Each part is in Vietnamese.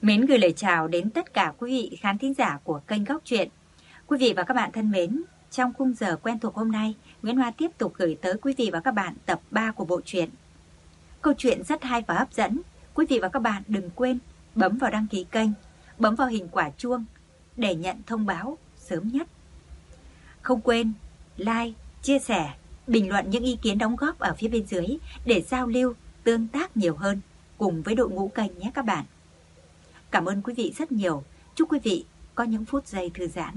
Mến gửi lời chào đến tất cả quý vị khán thính giả của kênh Góc Truyện. Quý vị và các bạn thân mến, trong khung giờ quen thuộc hôm nay, Nguyễn Hoa tiếp tục gửi tới quý vị và các bạn tập 3 của bộ truyện. Câu chuyện rất hay và hấp dẫn. Quý vị và các bạn đừng quên bấm vào đăng ký kênh, bấm vào hình quả chuông để nhận thông báo sớm nhất. Không quên like, chia sẻ, bình luận những ý kiến đóng góp ở phía bên dưới để giao lưu, tương tác nhiều hơn cùng với đội ngũ kênh nhé các bạn. Cảm ơn quý vị rất nhiều. Chúc quý vị có những phút giây thư giãn.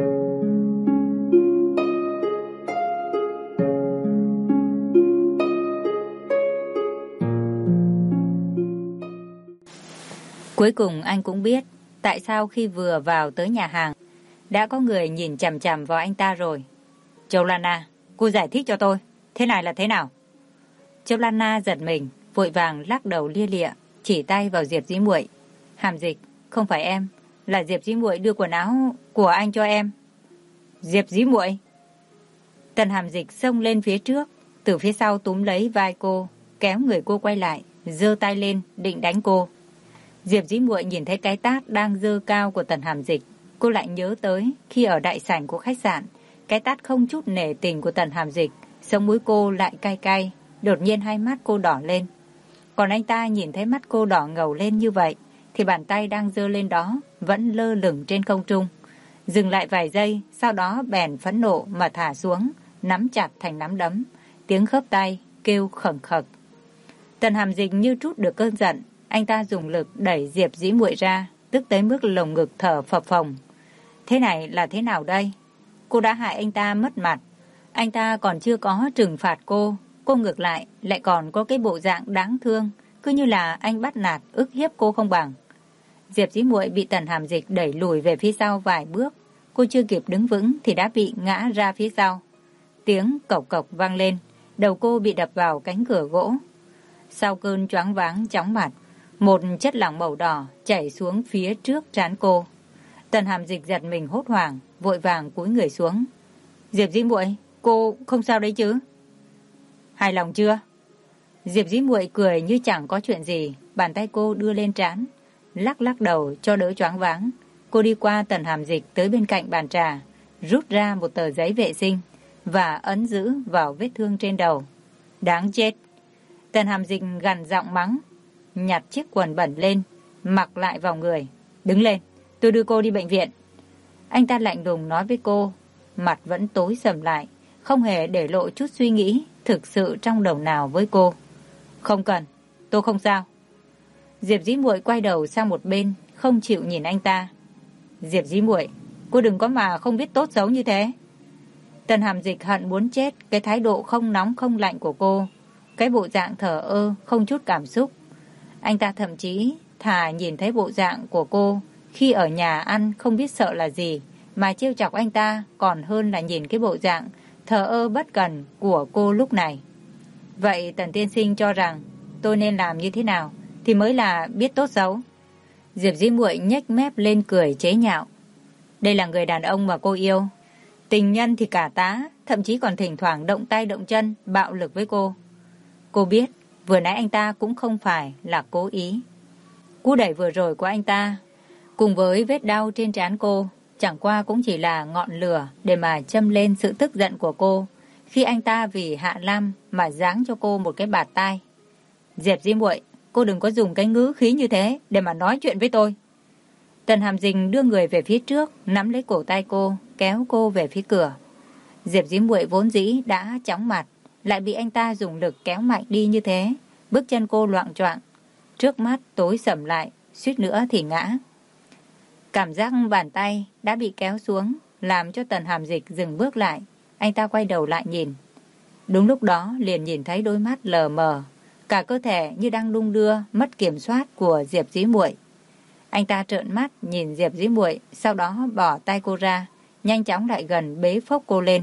Cuối cùng anh cũng biết tại sao khi vừa vào tới nhà hàng đã có người nhìn chằm chằm vào anh ta rồi. Châu Lana, cô giải thích cho tôi, thế này là thế nào? Châu Lana giật mình, vội vàng lắc đầu lia lịa, chỉ tay vào Diệp Dĩ Muội. Hàm Dịch, không phải em, là Diệp Dĩ Muội đưa quần áo của anh cho em. Diệp Dĩ Muội? Tần Hàm Dịch xông lên phía trước, từ phía sau túm lấy vai cô, kéo người cô quay lại, giơ tay lên định đánh cô. Diệp Dĩ Muội nhìn thấy cái tát đang giơ cao của Tần Hàm Dịch, cô lại nhớ tới khi ở đại sảnh của khách sạn, cái tát không chút nể tình của Tần Hàm Dịch, sống mũi cô lại cay cay, đột nhiên hai mắt cô đỏ lên. Còn anh ta nhìn thấy mắt cô đỏ ngầu lên như vậy, thì bàn tay đang giơ lên đó vẫn lơ lửng trên không trung. Dừng lại vài giây, sau đó bèn phẫn nộ mà thả xuống, nắm chặt thành nắm đấm, tiếng khớp tay kêu khẩn khật. Tần Hàm Dịch như trút được cơn giận, anh ta dùng lực đẩy Diệp Dĩ Muội ra, tức tới mức lồng ngực thở phập phồng. Thế này là thế nào đây? Cô đã hại anh ta mất mặt, anh ta còn chưa có trừng phạt cô ngược lại còn có cái bộ dạng đáng thương, cứ như là anh bắt nạt ức hiếp cô không bằng. Diệp Dĩ Muội bị Tần Hàm Dịch đẩy lùi về phía sau vài bước, cô chưa kịp đứng vững thì đã bị ngã ra phía sau. Tiếng cộc cộc vang lên, đầu cô bị đập vào cánh cửa gỗ. Sau cơn choáng váng chóng mặt, một chất lỏng màu đỏ chảy xuống phía trước trán cô. Tần Hàm Dịch giật mình hốt hoảng, vội vàng cúi người xuống. Diệp Dĩ Muội, cô không sao đấy chứ? Hài lòng chưa? Diệp Dĩ Muội cười như chẳng có chuyện gì, bàn tay cô đưa lên trán, lắc lắc đầu cho đỡ choáng váng. Cô đi qua Tần Hàm Dịch tới bên cạnh bàn trà, rút ra một tờ giấy vệ sinh và ấn giữ vào vết thương trên đầu. Đáng chết! Tần Hàm Dịch gằn giọng mắng, nhặt chiếc quần bẩn lên, mặc lại vào người. Đứng lên, tôi đưa cô đi bệnh viện. Anh ta lạnh lùng nói với cô, mặt vẫn tối sầm lại, không hề để lộ chút suy nghĩ thực sự trong đầu nào với cô. Không cần, tôi không sao. Diệp Dĩ Muội quay đầu sang một bên, không chịu nhìn anh ta. Diệp Dĩ Muội, cô đừng có mà không biết tốt xấu như thế. Tần Hàm Dịch hận muốn chết cái thái độ không nóng không lạnh của cô, cái bộ dạng thờ ơ không chút cảm xúc. Anh ta thậm chí thà nhìn thấy bộ dạng của cô khi ở nhà ăn không biết sợ là gì mà trêu chọc anh ta còn hơn là nhìn cái bộ dạng thờ ơ bất cần của cô lúc này. Vậy Tần tiên sinh cho rằng tôi nên làm như thế nào thì mới là biết tốt xấu? Diệp Dĩ Muội nhếch mép lên cười chế nhạo. Đây là người đàn ông mà cô yêu, tình nhân thì cả tá, thậm chí còn thỉnh thoảng động tay động chân bạo lực với cô. Cô biết vừa nãy anh ta cũng không phải là cố ý. Cú đẩy vừa rồi của anh ta cùng với vết đau trên trán cô chẳng qua cũng chỉ là ngọn lửa để mà châm lên sự tức giận của cô khi anh ta vì Hạ Lam mà giáng cho cô một cái bạt tai. Diệp Dĩ Muội, cô đừng có dùng cái ngữ khí như thế để mà nói chuyện với tôi. Tần Hàm Dịch đưa người về phía trước, nắm lấy cổ tay cô, kéo cô về phía cửa. Diệp Dĩ Muội vốn dĩ đã chóng mặt, lại bị anh ta dùng lực kéo mạnh đi như thế, bước chân cô loạng choạng, trước mắt tối sầm lại, suýt nữa thì ngã. Cảm giác bàn tay đã bị kéo xuống làm cho Tần Hàm Dịch dừng bước lại. Anh ta quay đầu lại nhìn. Đúng lúc đó liền nhìn thấy đôi mắt lờ mờ, cả cơ thể như đang đung đưa mất kiểm soát của Diệp Dĩ Muội. Anh ta trợn mắt nhìn Diệp Dĩ Muội, sau đó bỏ tay cô ra, nhanh chóng lại gần bế phốc cô lên.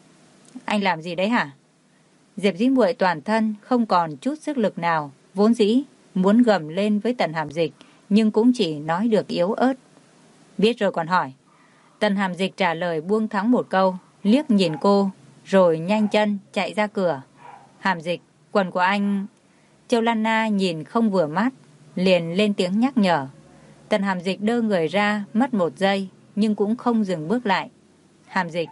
Anh làm gì đấy hả? Diệp Dĩ Muội toàn thân không còn chút sức lực nào, vốn dĩ muốn gầm lên với Tần Hàm Dịch nhưng cũng chỉ nói được yếu ớt. Biết rồi còn hỏi. Tần Hàm Dịch trả lời buông thõng một câu, liếc nhìn cô rồi nhanh chân chạy ra cửa. Hàm Dịch, quần của anh... Châu Lana nhìn không vừa mắt, liền lên tiếng nhắc nhở. Tần Hàm Dịch đơ người ra mất 1 giây, nhưng cũng không dừng bước lại. Hàm Dịch,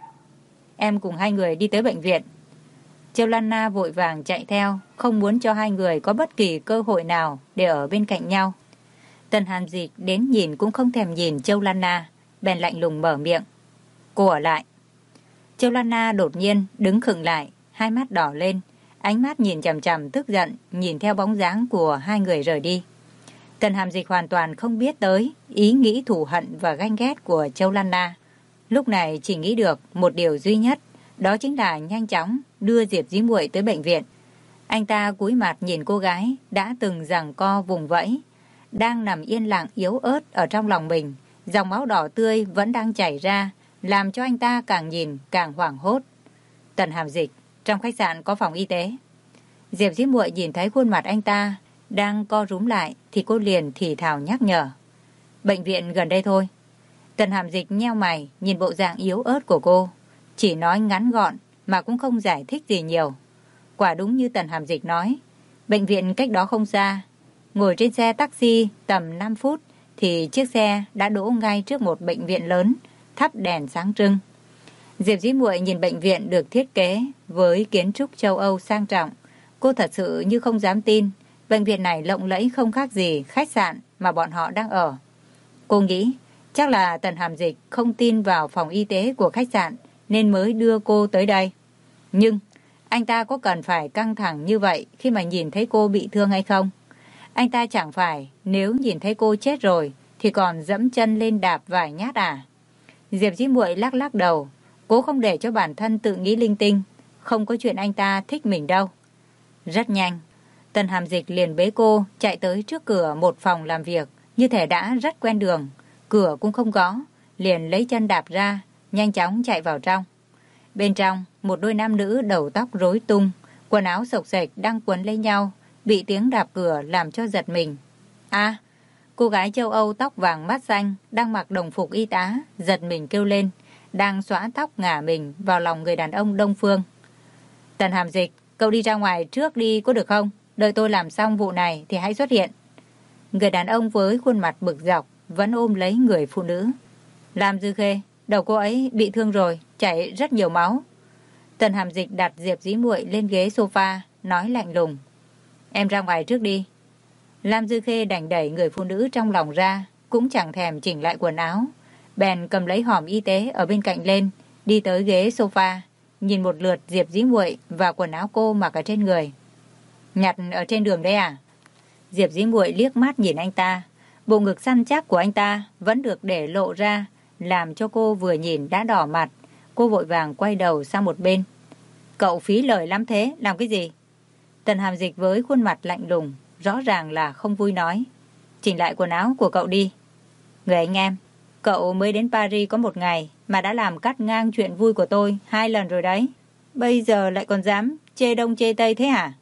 em cùng 2 người đi tới bệnh viện. Châu Lan Na vội vàng chạy theo, không muốn cho 2 người có bất kỳ cơ hội nào để ở bên cạnh nhau. Tần Hàm Dịch đến nhìn cũng không thèm nhìn Châu Lan Na, bèn lạnh lùng mở miệng. Cô ở lại. Châu Lan Na đột nhiên đứng khựng lại, hai mắt đỏ lên, ánh mắt nhìn chằm chằm tức giận, nhìn theo bóng dáng của 2 người rời đi. Tần Hàm Dịch hoàn toàn không biết tới ý nghĩ thù hận và ganh ghét của Châu Lan Na. Lúc này chỉ nghĩ được một điều duy nhất, đó chính là nhanh chóng đưa Diệp Dĩ Muội tới bệnh viện. Anh ta cúi mặt nhìn cô gái đã từng giằng co vùng vẫy, đang nằm yên lặng yếu ớt ở trong lòng mình, dòng máu đỏ tươi vẫn đang chảy ra, làm cho anh ta càng nhìn càng hoảng hốt. Tần Hàm Dịch, trong khách sạn có phòng y tế. Diệp Dĩ Muội nhìn thấy khuôn mặt anh ta đang co rúm lại thì cô liền thì thào nhắc nhở. Bệnh viện gần đây thôi. Tần Hàm Dịch nheo mày nhìn bộ dạng yếu ớt của cô, chỉ nói ngắn gọn mà cũng không giải thích gì nhiều. Quả đúng như Tần Hàm Dịch nói, bệnh viện cách đó không xa. Ngồi trên xe taxi tầm 5 phút thì chiếc xe đã đỗ ngay trước một bệnh viện lớn, thắp đèn sáng trưng. Diệp Dĩ Muội nhìn bệnh viện được thiết kế với kiến trúc châu Âu sang trọng. Cô thật sự như không dám tin, bệnh viện này lộng lẫy không khác gì khách sạn mà bọn họ đang ở. Cô nghĩ chắc là Tần Hàm Dịch không tin vào phòng y tế của khách sạn nên mới đưa cô tới đây. Nhưng anh ta có cần phải căng thẳng như vậy khi mà nhìn thấy cô bị thương hay không? Anh ta chẳng phải nếu nhìn thấy cô chết rồi thì còn dẫm chân lên đạp vài nhát à? Diệp Dĩ Muội lắc lắc đầu, cố không để cho bản thân tự nghĩ linh tinh. Không có chuyện anh ta thích mình đâu. Rất nhanh, Tần Hàm Dịch liền bế cô chạy tới trước cửa một phòng làm việc, như thể đã rất quen đường. Cửa cũng không có, liền lấy chân đạp ra, nhanh chóng chạy vào trong. Bên trong, một đôi nam nữ đầu tóc rối tung, quần áo xộc xệch đang quấn lấy nhau, bị tiếng đạp cửa làm cho giật mình. À, cô gái châu Âu tóc vàng mắt xanh đang mặc đồng phục y tá, giật mình kêu lên, đang xõa tóc ngả mình vào lòng người đàn ông Đông Phương. Tần Hàm Dịch, cậu đi ra ngoài trước đi có được không? Đợi tôi làm xong vụ này thì hãy xuất hiện. Người đàn ông với khuôn mặt bực dọc vẫn ôm lấy người phụ nữ. Lam Dư Khê, đầu cô ấy bị thương rồi, chảy rất nhiều máu. Tần Hàm Dịch đặt Diệp Dĩ Muội lên ghế sofa, nói lạnh lùng. Em ra ngoài trước đi. Lam Dư Khê đành đẩy người phụ nữ trong lòng ra, cũng chẳng thèm chỉnh lại quần áo. Bèn cầm lấy hòm y tế ở bên cạnh lên, đi tới ghế sofa, nhìn một lượt Diệp Dĩ Muội và quần áo cô mặc ở trên người. Nhặt ở trên đường đấy à? Diệp Dĩ Muội liếc mắt nhìn anh ta. Bộ ngực săn chắc của anh ta vẫn được để lộ ra, làm cho cô vừa nhìn đã đỏ mặt. Cô vội vàng quay đầu sang một bên. Cậu phí lời lắm thế, làm cái gì? Tần Hàm Dịch với khuôn mặt lạnh lùng, rõ ràng là không vui nói. Chỉnh lại quần áo của cậu đi. Người anh em, cậu mới đến Paris có 1 ngày mà đã làm cắt ngang chuyện vui của tôi 2 lần rồi đấy. Bây giờ lại còn dám chê đông chê tây thế hả?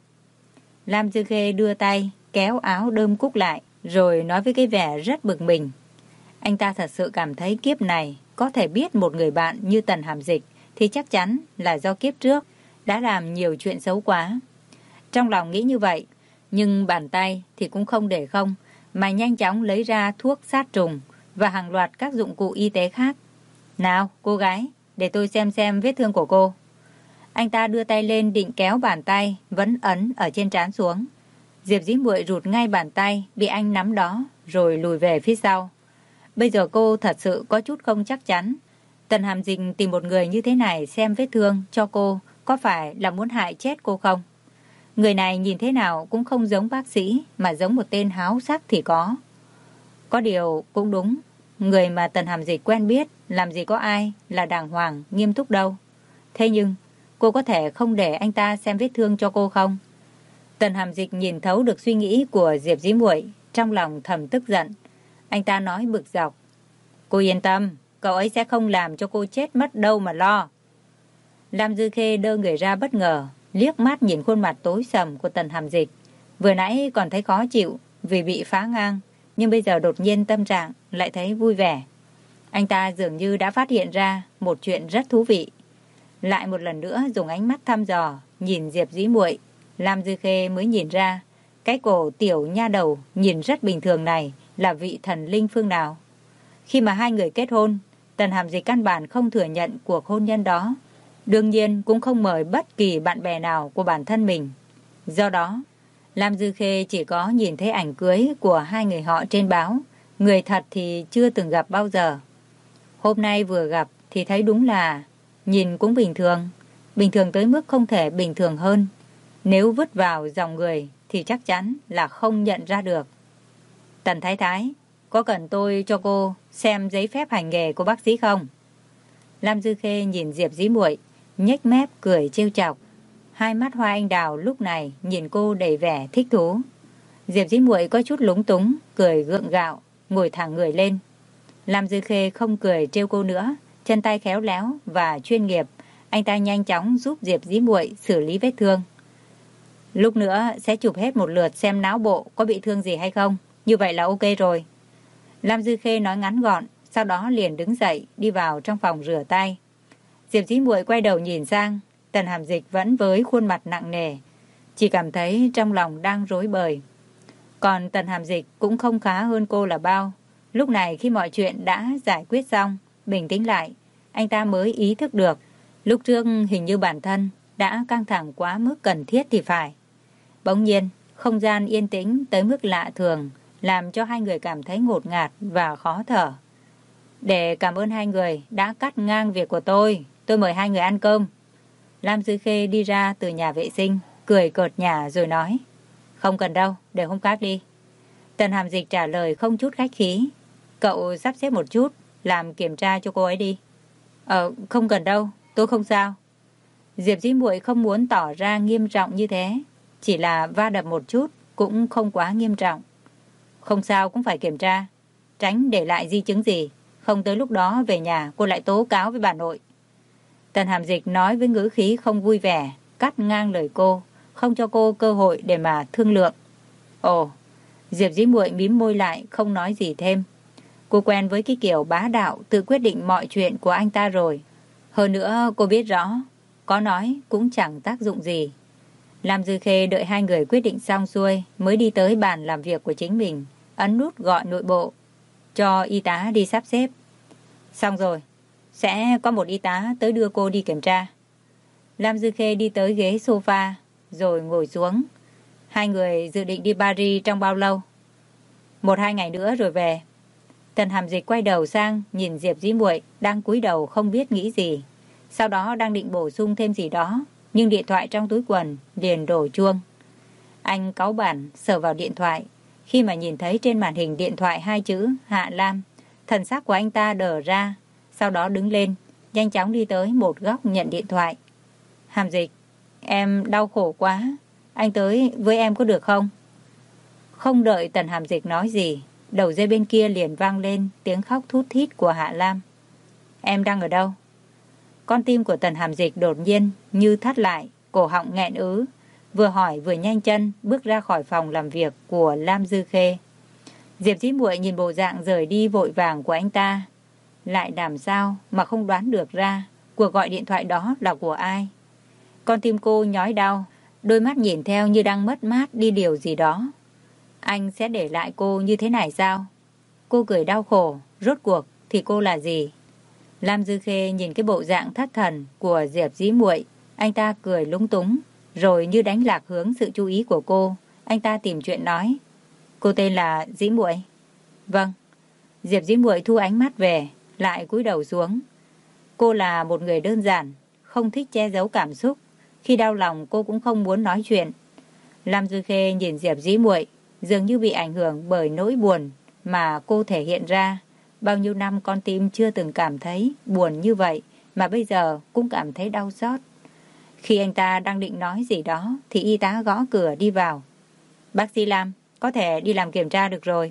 Lam Dư Khê đưa tay kéo áo đơm cúc lại, rồi nói với cái vẻ rất bực mình. Anh ta thật sự cảm thấy kiếp này có thể biết một người bạn như Tần Hàm Dịch thì chắc chắn là do kiếp trước đã làm nhiều chuyện xấu quá. Trong lòng nghĩ như vậy, nhưng bàn tay thì cũng không để không, mà nhanh chóng lấy ra thuốc sát trùng và hàng loạt các dụng cụ y tế khác. Nào, cô gái, để tôi xem vết thương của cô. Anh ta đưa tay lên định kéo bàn tay vẫn ấn ở trên trán xuống. Diệp Dĩ Muội rụt ngay bàn tay bị anh nắm đó, rồi lùi về phía sau. Bây giờ cô thật sự có chút không chắc chắn. Tần Hàm Dịch tìm một người như thế này xem vết thương cho cô có phải là muốn hại chết cô không? Người này nhìn thế nào cũng không giống bác sĩ, mà giống một tên háo sắc thì có. Có điều cũng đúng, người mà Tần Hàm Dịch quen biết làm gì có ai là đàng hoàng, nghiêm túc đâu. Thế nhưng cô có thể không để anh ta xem vết thương cho cô không? Tần Hàm Dịch nhìn thấu được suy nghĩ của Diệp Dĩ Muội, trong lòng thầm tức giận. Anh ta nói bực dọc. Cô yên tâm, cậu ấy sẽ không làm cho cô chết mất đâu mà lo. Lam Dư Khê đơ người ra bất ngờ, liếc mắt nhìn khuôn mặt tối sầm của Tần Hàm Dịch. Vừa nãy còn thấy khó chịu vì bị phá ngang, nhưng bây giờ đột nhiên tâm trạng lại thấy vui vẻ. Anh ta dường như đã phát hiện ra một chuyện rất thú vị. Lại một lần nữa dùng ánh mắt thăm dò nhìn Diệp Dĩ Muội, Lam Dư Khê mới nhìn ra cái cổ tiểu nha đầu nhìn rất bình thường này là vị thần linh phương nào. Khi mà hai người kết hôn, Tần Hàm Dịch căn bản không thừa nhận cuộc hôn nhân đó. Đương nhiên cũng không mời bất kỳ bạn bè nào của bản thân mình. Do đó, Lam Dư Khê chỉ có nhìn thấy ảnh cưới của hai người họ trên báo, người thật thì chưa từng gặp bao giờ. Hôm nay vừa gặp thì thấy đúng là nhìn cũng bình thường tới mức không thể bình thường hơn. Nếu vứt vào dòng người thì chắc chắn là không nhận ra được. Tần Thái Thái, có cần tôi cho cô xem giấy phép hành nghề của bác sĩ không? Lam Dư Khê nhìn Diệp Dĩ Muội, nhếch mép cười trêu chọc. Hai mắt hoa anh đào lúc này nhìn cô đầy vẻ thích thú. Diệp Dĩ Muội có chút lúng túng, cười gượng gạo, ngồi thẳng người lên. Lam Dư Khê không cười trêu cô nữa, chân tay khéo léo và chuyên nghiệp, anh ta nhanh chóng giúp Diệp Dĩ Muội xử lý vết thương. Lúc nữa sẽ chụp hết một lượt xem não bộ có bị thương gì hay không, như vậy là ok rồi. Lam Dư Khê nói ngắn gọn, sau đó liền đứng dậy đi vào trong phòng rửa tay. Diệp Dĩ Muội quay đầu nhìn sang, Tần Hàm Dịch vẫn với khuôn mặt nặng nề, chỉ cảm thấy trong lòng đang rối bời. Còn Tần Hàm Dịch cũng không khá hơn cô là bao. Lúc này khi mọi chuyện đã giải quyết xong, bình tĩnh lại, anh ta mới ý thức được lúc trước hình như bản thân đã căng thẳng quá mức cần thiết thì phải. Bỗng nhiên, không gian yên tĩnh tới mức lạ thường, làm cho hai người cảm thấy ngột ngạt và khó thở. Để cảm ơn hai người đã cắt ngang việc của tôi mời hai người ăn cơm. Lam Dư Khê đi ra từ nhà vệ sinh, cười cợt nhả rồi nói, không cần đâu, để hôm khác đi. Tần Hàm Dịch trả lời không chút khách khí, cậu sắp xếp một chút, làm kiểm tra cho cô ấy đi. Không cần đâu, tôi không sao. Diệp Dĩ Muội không muốn tỏ ra nghiêm trọng như thế, chỉ là va đập một chút, cũng không quá nghiêm trọng. Không sao cũng phải kiểm tra, tránh để lại di chứng gì, không tới lúc đó về nhà cô lại tố cáo với bà nội. Tần Hàm Dịch nói với ngữ khí không vui vẻ, cắt ngang lời cô, không cho cô cơ hội để mà thương lượng. Ồ, Diệp Dĩ Muội mím môi lại, không nói gì thêm. Cô quen với cái kiểu bá đạo tự quyết định mọi chuyện của anh ta rồi. Hơn nữa cô biết rõ, có nói cũng chẳng tác dụng gì. Lam Dư Khê đợi hai người quyết định xong xuôi mới đi tới bàn làm việc của chính mình, ấn nút gọi nội bộ, cho y tá đi sắp xếp. Xong rồi, sẽ có một y tá tới đưa cô đi kiểm tra. Lam Dư Khê đi tới ghế sofa, rồi ngồi xuống. Hai người dự định đi Paris trong bao lâu? 1-2 ngày nữa rồi về. Tần Hàm Dịch quay đầu sang nhìn Diệp Dĩ Muội đang cúi đầu không biết nghĩ gì. Sau đó đang định bổ sung thêm gì đó, nhưng điện thoại trong túi quần liền đổ chuông. Anh cáu bản sờ vào điện thoại. Khi mà nhìn thấy trên màn hình điện thoại 2 chữ Hạ Lam, thần sắc của anh ta đờ ra. Sau đó đứng lên, nhanh chóng đi tới một góc nhận điện thoại. Hàm Dịch, em đau khổ quá, anh tới với em có được không? Không đợi Tần Hàm Dịch nói gì, đầu dây bên kia liền vang lên tiếng khóc thút thít của Hạ Lam. Em đang ở đâu? Con tim của Tần Hàm Dịch đột nhiên như thắt lại, cổ họng nghẹn ứ, vừa hỏi vừa nhanh chân bước ra khỏi phòng làm việc của Lam Dư Khê. Diệp Dĩ Muội nhìn bộ dạng rời đi vội vàng của anh ta, lại làm sao mà không đoán được ra cuộc gọi điện thoại đó là của ai. Con tim cô nhói đau, đôi mắt nhìn theo như đang mất mát đi điều gì đó. Anh sẽ để lại cô như thế này sao? Cô cười đau khổ, rốt cuộc thì cô là gì? Lam Dư Khê nhìn cái bộ dạng thất thần của Diệp Dĩ Muội, anh ta cười lúng túng, rồi như đánh lạc hướng sự chú ý của cô, anh ta tìm chuyện nói. Cô tên là Dĩ Muội? Vâng. Diệp Dĩ Muội thu ánh mắt về, lại cúi đầu xuống. Cô là một người đơn giản, không thích che giấu cảm xúc. Khi đau lòng cô cũng không muốn nói chuyện. Lam Dư Khê nhìn Diệp Dĩ Muội, dường như bị ảnh hưởng bởi nỗi buồn mà cô thể hiện ra. Bao nhiêu năm con tim chưa từng cảm thấy buồn như vậy, mà bây giờ cũng cảm thấy đau xót. Khi anh ta đang định nói gì đó, thì y tá gõ cửa đi vào. Bác sĩ Lam, có thể đi làm kiểm tra được rồi.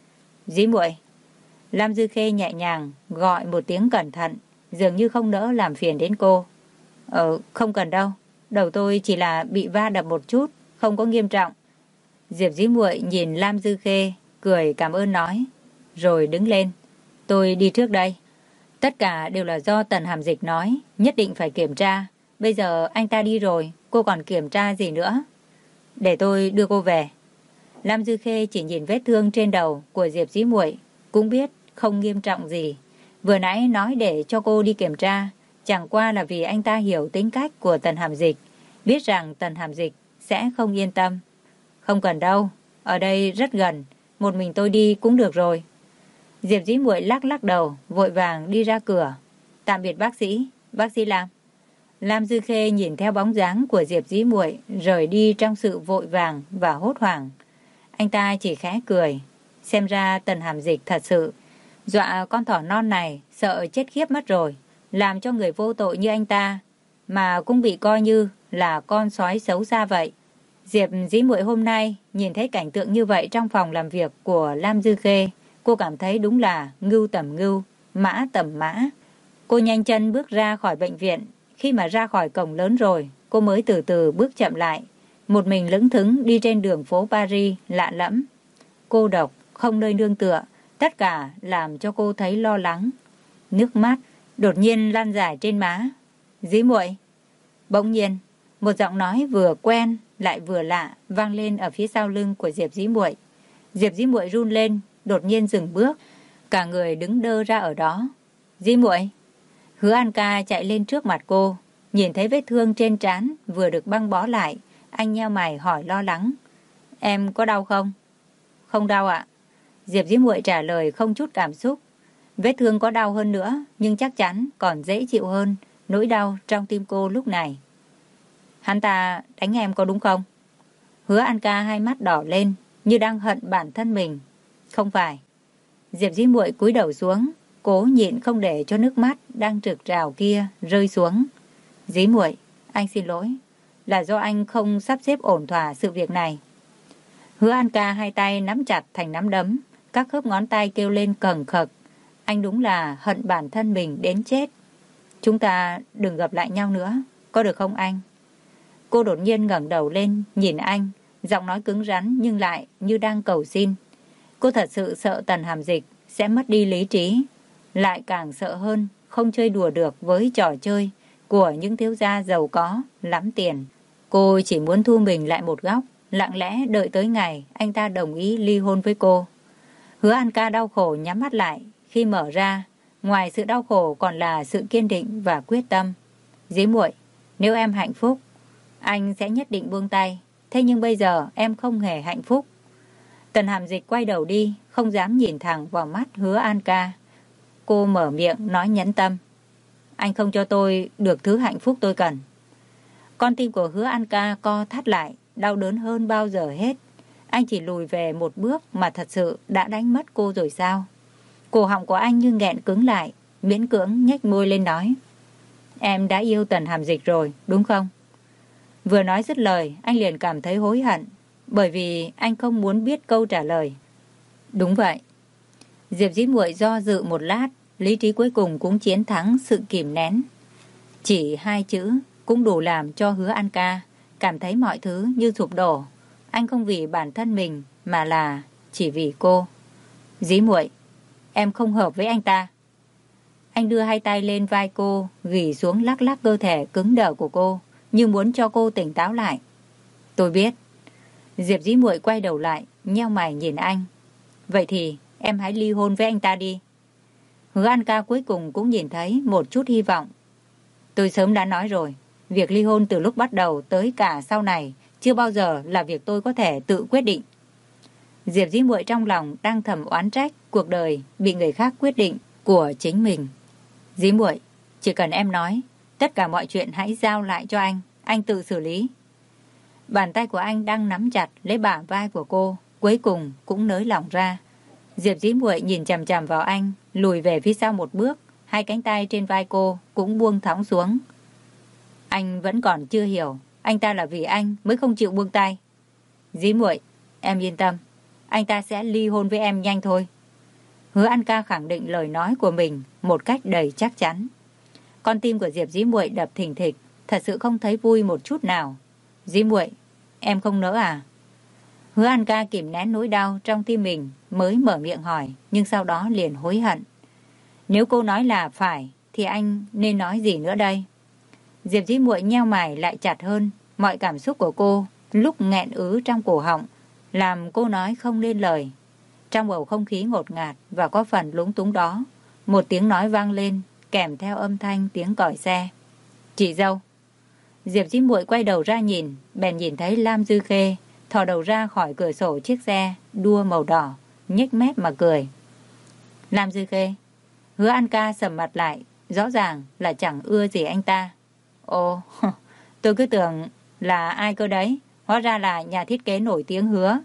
Dĩ Muội. Lam Dư Khê nhẹ nhàng gọi một tiếng cẩn thận, dường như không nỡ làm phiền đến cô. Không cần đâu, đầu tôi chỉ là bị va đập một chút, không có nghiêm trọng. Diệp Dĩ Muội nhìn Lam Dư Khê, cười cảm ơn nói, rồi đứng lên. Tôi đi trước đây. Tất cả đều là do Tần Hàm Dịch nói, nhất định phải kiểm tra. Bây giờ anh ta đi rồi, cô còn kiểm tra gì nữa? Để tôi đưa cô về. Lam Dư Khê chỉ nhìn vết thương trên đầu của Diệp Dĩ Muội cũng biết không nghiêm trọng gì. Vừa nãy nói để cho cô đi kiểm tra, chẳng qua là vì anh ta hiểu tính cách của Tần Hàm Dịch, biết rằng Tần Hàm Dịch sẽ không yên tâm. Không cần đâu, ở đây rất gần, một mình tôi đi cũng được rồi. Diệp Dĩ Muội lắc lắc đầu, vội vàng đi ra cửa. Tạm biệt bác sĩ Lam. Lam Dư Khê nhìn theo bóng dáng của Diệp Dĩ Muội rời đi trong sự vội vàng và hốt hoảng. Anh ta chỉ khẽ cười, xem ra Tần Hàm Dịch thật sự dọa con thỏ non này sợ chết khiếp mất rồi, làm cho người vô tội như anh ta mà cũng bị coi như là con sói xấu xa vậy. Diệp Dĩ Muội hôm nay nhìn thấy cảnh tượng như vậy trong phòng làm việc của Lam Dư Khê, cô cảm thấy đúng là ngưu tầm ngưu, mã tầm mã. Cô nhanh chân bước ra khỏi bệnh viện. Khi mà ra khỏi cổng lớn rồi, cô mới từ từ bước chậm lại, một mình lững thững đi trên đường phố Paris lạ lẫm. Cô độc, không nơi nương tựa, tất cả làm cho cô thấy lo lắng. Nước mắt đột nhiên lan dài trên má. Dĩ Muội. Bỗng nhiên, một giọng nói vừa quen lại vừa lạ vang lên ở phía sau lưng của Diệp Dĩ Muội. Diệp Dĩ Muội run lên, đột nhiên dừng bước, cả người đứng đơ ra ở đó. Dĩ Muội. Hứa An Ca chạy lên trước mặt cô, nhìn thấy vết thương trên trán vừa được băng bó lại, anh nheo mày hỏi lo lắng. Em có đau không? Không đau ạ. Diệp Dĩ Muội trả lời không chút cảm xúc. Vết thương có đau hơn nữa, nhưng chắc chắn còn dễ chịu hơn nỗi đau trong tim cô lúc này. Hắn ta đánh em có đúng không? Hứa An Ca hai mắt đỏ lên, như đang hận bản thân mình. Không phải. Diệp Dĩ Muội cúi đầu xuống, cố nhịn không để cho nước mắt đang trực trào kia rơi xuống. Dĩ Muội, anh xin lỗi, là do anh không sắp xếp ổn thỏa sự việc này. Hứa An Ca hai tay nắm chặt thành nắm đấm, các khớp ngón tay kêu lên cầng khậc. Anh đúng là hận bản thân mình đến chết. Chúng ta đừng gặp lại nhau nữa, có được không anh? Cô đột nhiên ngẩng đầu lên, nhìn anh, giọng nói cứng rắn nhưng lại như đang cầu xin. Cô thật sự sợ Tần Hàm Dịch sẽ mất đi lý trí, lại càng sợ hơn không chơi đùa được với trò chơi của những thiếu gia giàu có, lắm tiền. Cô chỉ muốn thu mình lại một góc, lặng lẽ đợi tới ngày anh ta đồng ý ly hôn với cô. Hứa An Ca đau khổ nhắm mắt lại, khi mở ra, ngoài sự đau khổ còn là sự kiên định và quyết tâm. Dĩ Muội, nếu em hạnh phúc, anh sẽ nhất định buông tay. Thế nhưng bây giờ em không hề hạnh phúc. Tần Hàm Dịch quay đầu đi, không dám nhìn thẳng vào mắt Hứa An Ca. Cô mở miệng nói nhẫn tâm. Anh không cho tôi được thứ hạnh phúc tôi cần. Con tim của Hứa An Ca co thắt lại, đau đớn hơn bao giờ hết. Anh chỉ lùi về một bước mà thật sự đã đánh mất cô rồi sao? Cổ họng của anh như nghẹn cứng lại, miễn cưỡng nhếch môi lên nói. Em đã yêu Tần Hàm Dịch rồi, đúng không? Vừa nói dứt lời, anh liền cảm thấy hối hận, bởi vì anh không muốn biết câu trả lời. Đúng vậy. Diệp Dĩ Muội do dự một lát, lý trí cuối cùng cũng chiến thắng sự kìm nén. Chỉ hai chữ cũng đủ làm cho Hứa An Ca cảm thấy mọi thứ như sụp đổ. Anh không vì bản thân mình mà là chỉ vì cô. Dĩ Muội, em không hợp với anh ta. Anh đưa hai tay lên vai cô, ghì xuống lắc lắc cơ thể cứng đờ của cô, như muốn cho cô tỉnh táo lại. Tôi biết. Diệp Dĩ Muội quay đầu lại, nheo mày nhìn anh. Vậy thì em hãy ly hôn với anh ta đi. Hứa An Ca cuối cùng cũng nhìn thấy một chút hy vọng. Tôi sớm đã nói rồi, việc ly hôn từ lúc bắt đầu tới cả sau này chưa bao giờ là việc tôi có thể tự quyết định. Diệp Dĩ Muội trong lòng đang thầm oán trách cuộc đời bị người khác quyết định của chính mình. Dĩ Muội, chỉ cần em nói, tất cả mọi chuyện hãy giao lại cho anh tự xử lý. Bàn tay của anh đang nắm chặt lấy bả vai của cô, cuối cùng cũng nới lỏng ra. Diệp Dĩ Muội nhìn chằm chằm vào anh, lùi về phía sau một bước, hai cánh tay trên vai cô cũng buông thõng xuống. Anh vẫn còn chưa hiểu, anh ta là vì anh mới không chịu buông tay. Dĩ Muội, em yên tâm, anh ta sẽ ly hôn với em nhanh thôi. Hứa An Ca khẳng định lời nói của mình một cách đầy chắc chắn. Con tim của Diệp Dĩ Muội đập thình thịch, thật sự không thấy vui một chút nào. Dĩ Muội, em không nỡ à? Hứa An Ca kìm nén nỗi đau trong tim mình mới mở miệng hỏi, nhưng sau đó liền hối hận. Nếu cô nói là phải, thì anh nên nói gì nữa đây? Diệp Dĩ Muội nheo mày lại chặt hơn, mọi cảm xúc của cô lúc nghẹn ứ trong cổ họng làm cô nói không nên lời. Trong bầu không khí ngột ngạt và có phần lúng túng đó, một tiếng nói vang lên, kèm theo âm thanh tiếng còi xe. Chị dâu. Diệp Dĩ Muội quay đầu ra nhìn, bèn nhìn thấy Lam Dư Khê thò đầu ra khỏi cửa sổ chiếc xe đua màu đỏ, nhếch mép mà cười. Lam Dư Khê. Hứa An Ca sầm mặt lại, rõ ràng là chẳng ưa gì anh ta. Ồ, tôi cứ tưởng là ai cơ đấy, hóa ra là nhà thiết kế nổi tiếng Hứa.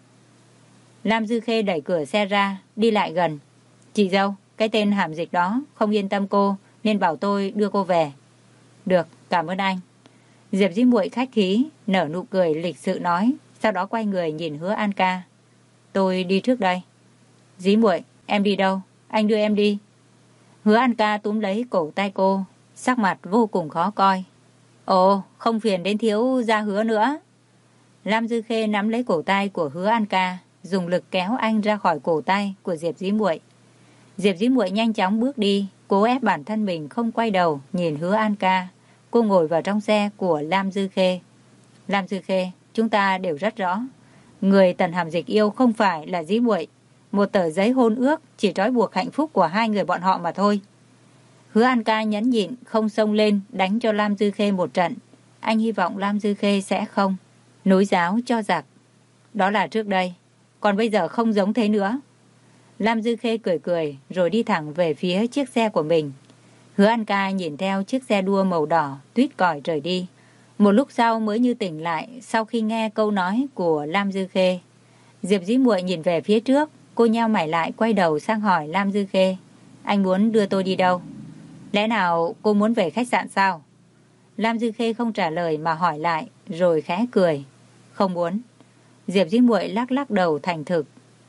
Lam Dư Khê đẩy cửa xe ra, đi lại gần. Chị dâu, cái tên Hàm Dịch đó không yên tâm cô, nên bảo tôi đưa cô về. Được, cảm ơn anh. Diệp Dĩ Muội khách khí, nở nụ cười lịch sự nói, sau đó quay người nhìn Hứa An Ca. Tôi đi trước đây. Dĩ Muội, em đi đâu? Anh đưa em đi. Hứa An Ca túm lấy cổ tay cô, sắc mặt vô cùng khó coi. Ồ, không phiền đến thiếu gia Hứa nữa. Lam Dư Khê nắm lấy cổ tay của Hứa An Ca, dùng lực kéo anh ra khỏi cổ tay của Diệp Dĩ Muội. Diệp Dĩ Muội nhanh chóng bước đi, cố ép bản thân mình không quay đầu nhìn Hứa An Ca. Cô ngồi vào trong xe của Lam Dư Khê. Lam Dư Khê, chúng ta đều rất rõ, người Tần Hàm Dịch yêu không phải là Dĩ Muội. Một tờ giấy hôn ước chỉ trói buộc hạnh phúc của hai người bọn họ mà thôi. Hứa An Ca nhẫn nhịn không xông lên đánh cho Lam Dư Khê một trận. Anh hy vọng Lam Dư Khê sẽ không nối giáo cho giặc. Đó là trước đây, còn bây giờ không giống thế nữa. Lam Dư Khê cười cười rồi đi thẳng về phía chiếc xe của mình. Hứa An Ca nhìn theo chiếc xe đua màu đỏ tuýt còi rời đi. Một lúc sau mới như tỉnh lại sau khi nghe câu nói của Lam Dư Khê. Diệp Dĩ Muội nhìn về phía trước, cô nheo mày lại quay đầu sang hỏi Lam Dư Khê. Anh muốn đưa tôi đi đâu? Lẽ nào cô muốn về khách sạn sao? Lam Dư Khê không trả lời mà hỏi lại, rồi khẽ cười. Không muốn. Diệp Dĩ Muội lắc lắc đầu thành thực.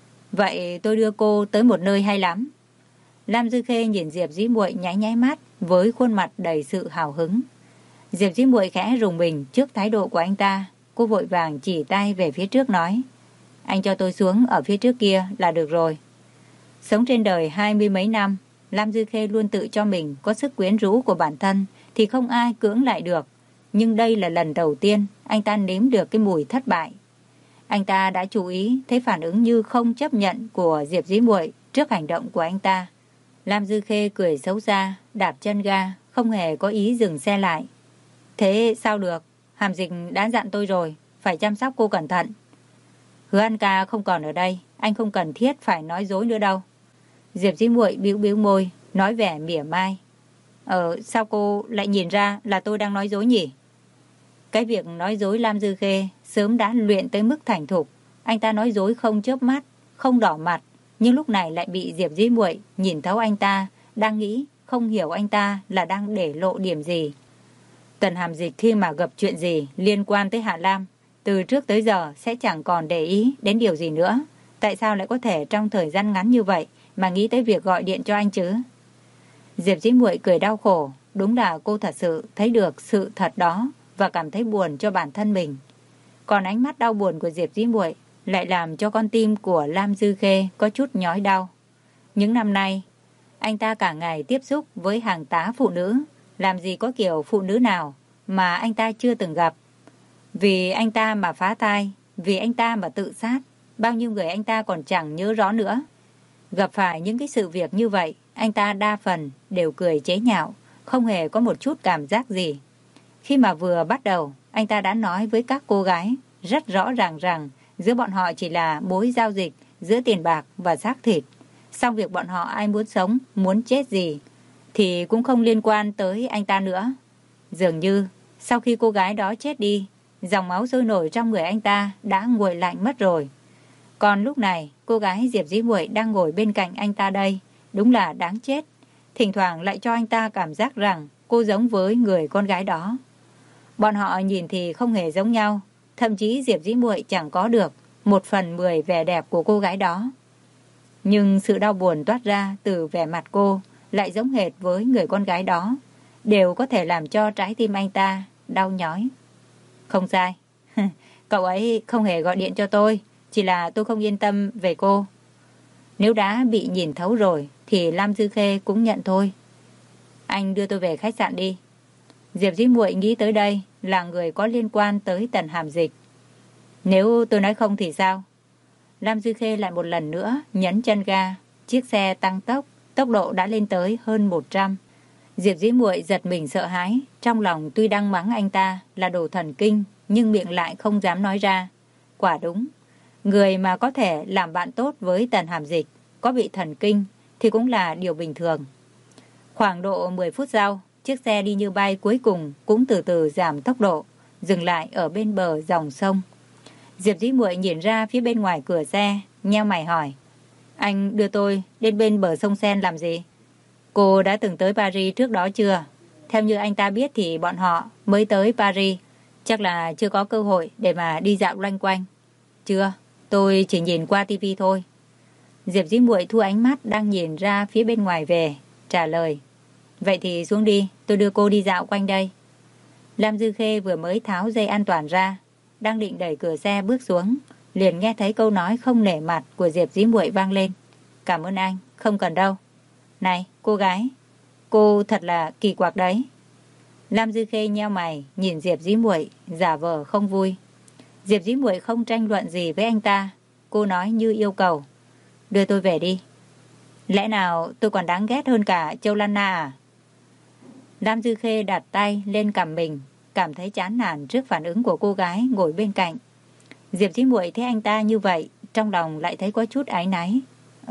Vậy tôi đưa cô tới một nơi hay lắm. Lam Dư Khê nhìn Diệp Dĩ Muội nháy nháy mắt với khuôn mặt đầy sự hào hứng. Diệp Dĩ Muội khẽ rùng mình trước thái độ của anh ta. Cô vội vàng chỉ tay về phía trước nói. Anh cho tôi xuống ở phía trước kia là được rồi. Sống trên đời 20 mấy năm, Lam Dư Khê luôn tự cho mình có sức quyến rũ của bản thân thì không ai cưỡng lại được. Nhưng đây là lần đầu tiên anh ta nếm được cái mùi thất bại. Anh ta đã chú ý thấy phản ứng như không chấp nhận của Diệp Dĩ Muội trước hành động của anh ta. Lam Dư Khê cười xấu xa, đạp chân ga, không hề có ý dừng xe lại. Thế sao được? Hàm Dịch đã dặn tôi rồi, phải chăm sóc cô cẩn thận. Hứa An Ca không còn ở đây, anh không cần thiết phải nói dối nữa đâu. Diệp Dĩ Muội bĩu bĩu môi, nói vẻ mỉa mai. Sao cô lại nhìn ra là tôi đang nói dối nhỉ? Cái việc nói dối Lam Dư Khê sớm đã luyện tới mức thành thục. Anh ta nói dối không chớp mắt, không đỏ mặt, nhưng lúc này lại bị Diệp Dĩ Muội nhìn thấu anh ta, đang nghĩ, không hiểu anh ta là đang để lộ điểm gì. Tần Hàm Dịch khi mà gặp chuyện gì liên quan tới Hạ Lam, từ trước tới giờ sẽ chẳng còn để ý đến điều gì nữa. Tại sao lại có thể trong thời gian ngắn như vậy mà nghĩ tới việc gọi điện cho anh chứ? Diệp Dĩ Muội cười đau khổ, đúng là cô thật sự thấy được sự thật đó và cảm thấy buồn cho bản thân mình. Còn ánh mắt đau buồn của Diệp Dĩ Muội lại làm cho con tim của Lam Dư Khê có chút nhói đau. Những năm nay, anh ta cả ngày tiếp xúc với hàng tá phụ nữ, làm gì có kiểu phụ nữ nào mà anh ta chưa từng gặp. Vì anh ta mà phá thai, vì anh ta mà tự sát, bao nhiêu người anh ta còn chẳng nhớ rõ nữa. Gặp phải những cái sự việc như vậy, anh ta đa phần đều cười chế nhạo, không hề có một chút cảm giác gì. Khi mà vừa bắt đầu, anh ta đã nói với các cô gái rất rõ ràng rằng giữa bọn họ chỉ là mối giao dịch giữa tiền bạc và xác thịt. Xong việc bọn họ ai muốn sống, muốn chết gì thì cũng không liên quan tới anh ta nữa. Dường như sau khi cô gái đó chết đi, dòng máu sôi nổi trong người anh ta đã nguội lạnh mất rồi. Còn lúc này, cô gái Diệp Dĩ Muội đang ngồi bên cạnh anh ta đây, đúng là đáng chết. Thỉnh thoảng lại cho anh ta cảm giác rằng cô giống với người con gái đó. Bọn họ nhìn thì không hề giống nhau, thậm chí Diệp Dĩ Muội chẳng có được 1/10 vẻ đẹp của cô gái đó. Nhưng sự đau buồn toát ra từ vẻ mặt cô lại giống hệt với người con gái đó, đều có thể làm cho trái tim anh ta đau nhói. Không sai, cậu ấy không hề gọi điện cho tôi, chỉ là tôi không yên tâm về cô. Nếu đã bị nhìn thấu rồi thì Lam Dư Khê cũng nhận thôi. Anh đưa tôi về khách sạn đi. Diệp Dĩ Muội nghĩ tới đây là người có liên quan tới Tần Hàm Dịch. Nếu tôi nói không thì sao? Lam Dư Khê lại một lần nữa nhấn chân ga. Chiếc xe tăng tốc, tốc độ đã lên tới hơn 100. Diệp Dĩ Muội giật mình sợ hãi, trong lòng tuy đang mắng anh ta là đồ thần kinh, nhưng miệng lại không dám nói ra. Quả đúng, người mà có thể làm bạn tốt với Tần Hàm Dịch, có bị thần kinh thì cũng là điều bình thường. Khoảng độ 10 phút sau, chiếc xe đi như bay cuối cùng cũng từ từ giảm tốc độ, dừng lại ở bên bờ dòng sông. Diệp Dĩ Muội nhìn ra phía bên ngoài cửa xe, nheo mày hỏi: Anh đưa tôi đến bên bờ sông Sen làm gì? Cô đã từng tới Paris trước đó chưa? Theo như anh ta biết thì bọn họ mới tới Paris, chắc là chưa có cơ hội để mà đi dạo loanh quanh. Chưa, tôi chỉ nhìn qua tivi thôi. Diệp Dĩ Muội thu ánh mắt đang nhìn ra phía bên ngoài về, trả lời: Vậy thì xuống đi, tôi đưa cô đi dạo quanh đây. Lam Dư Khê vừa mới tháo dây an toàn ra, đang định đẩy cửa xe bước xuống, liền nghe thấy câu nói không nể mặt của Diệp Dĩ Muội vang lên: Cảm ơn anh, không cần đâu. Này, cô gái, cô thật là kỳ quặc đấy. Lam Dư Khê nheo mày nhìn Diệp Dĩ Muội, giả vờ không vui. Diệp Dĩ Muội không tranh luận gì với anh ta, cô nói như yêu cầu: Đưa tôi về đi. Lẽ nào tôi còn đáng ghét hơn cả Châu Lan Na à? Lam Dư Khê đặt tay lên cằm mình, cảm thấy chán nản trước phản ứng của cô gái ngồi bên cạnh. Diệp Dĩ Muội thấy anh ta như vậy, trong lòng lại thấy có chút áy náy.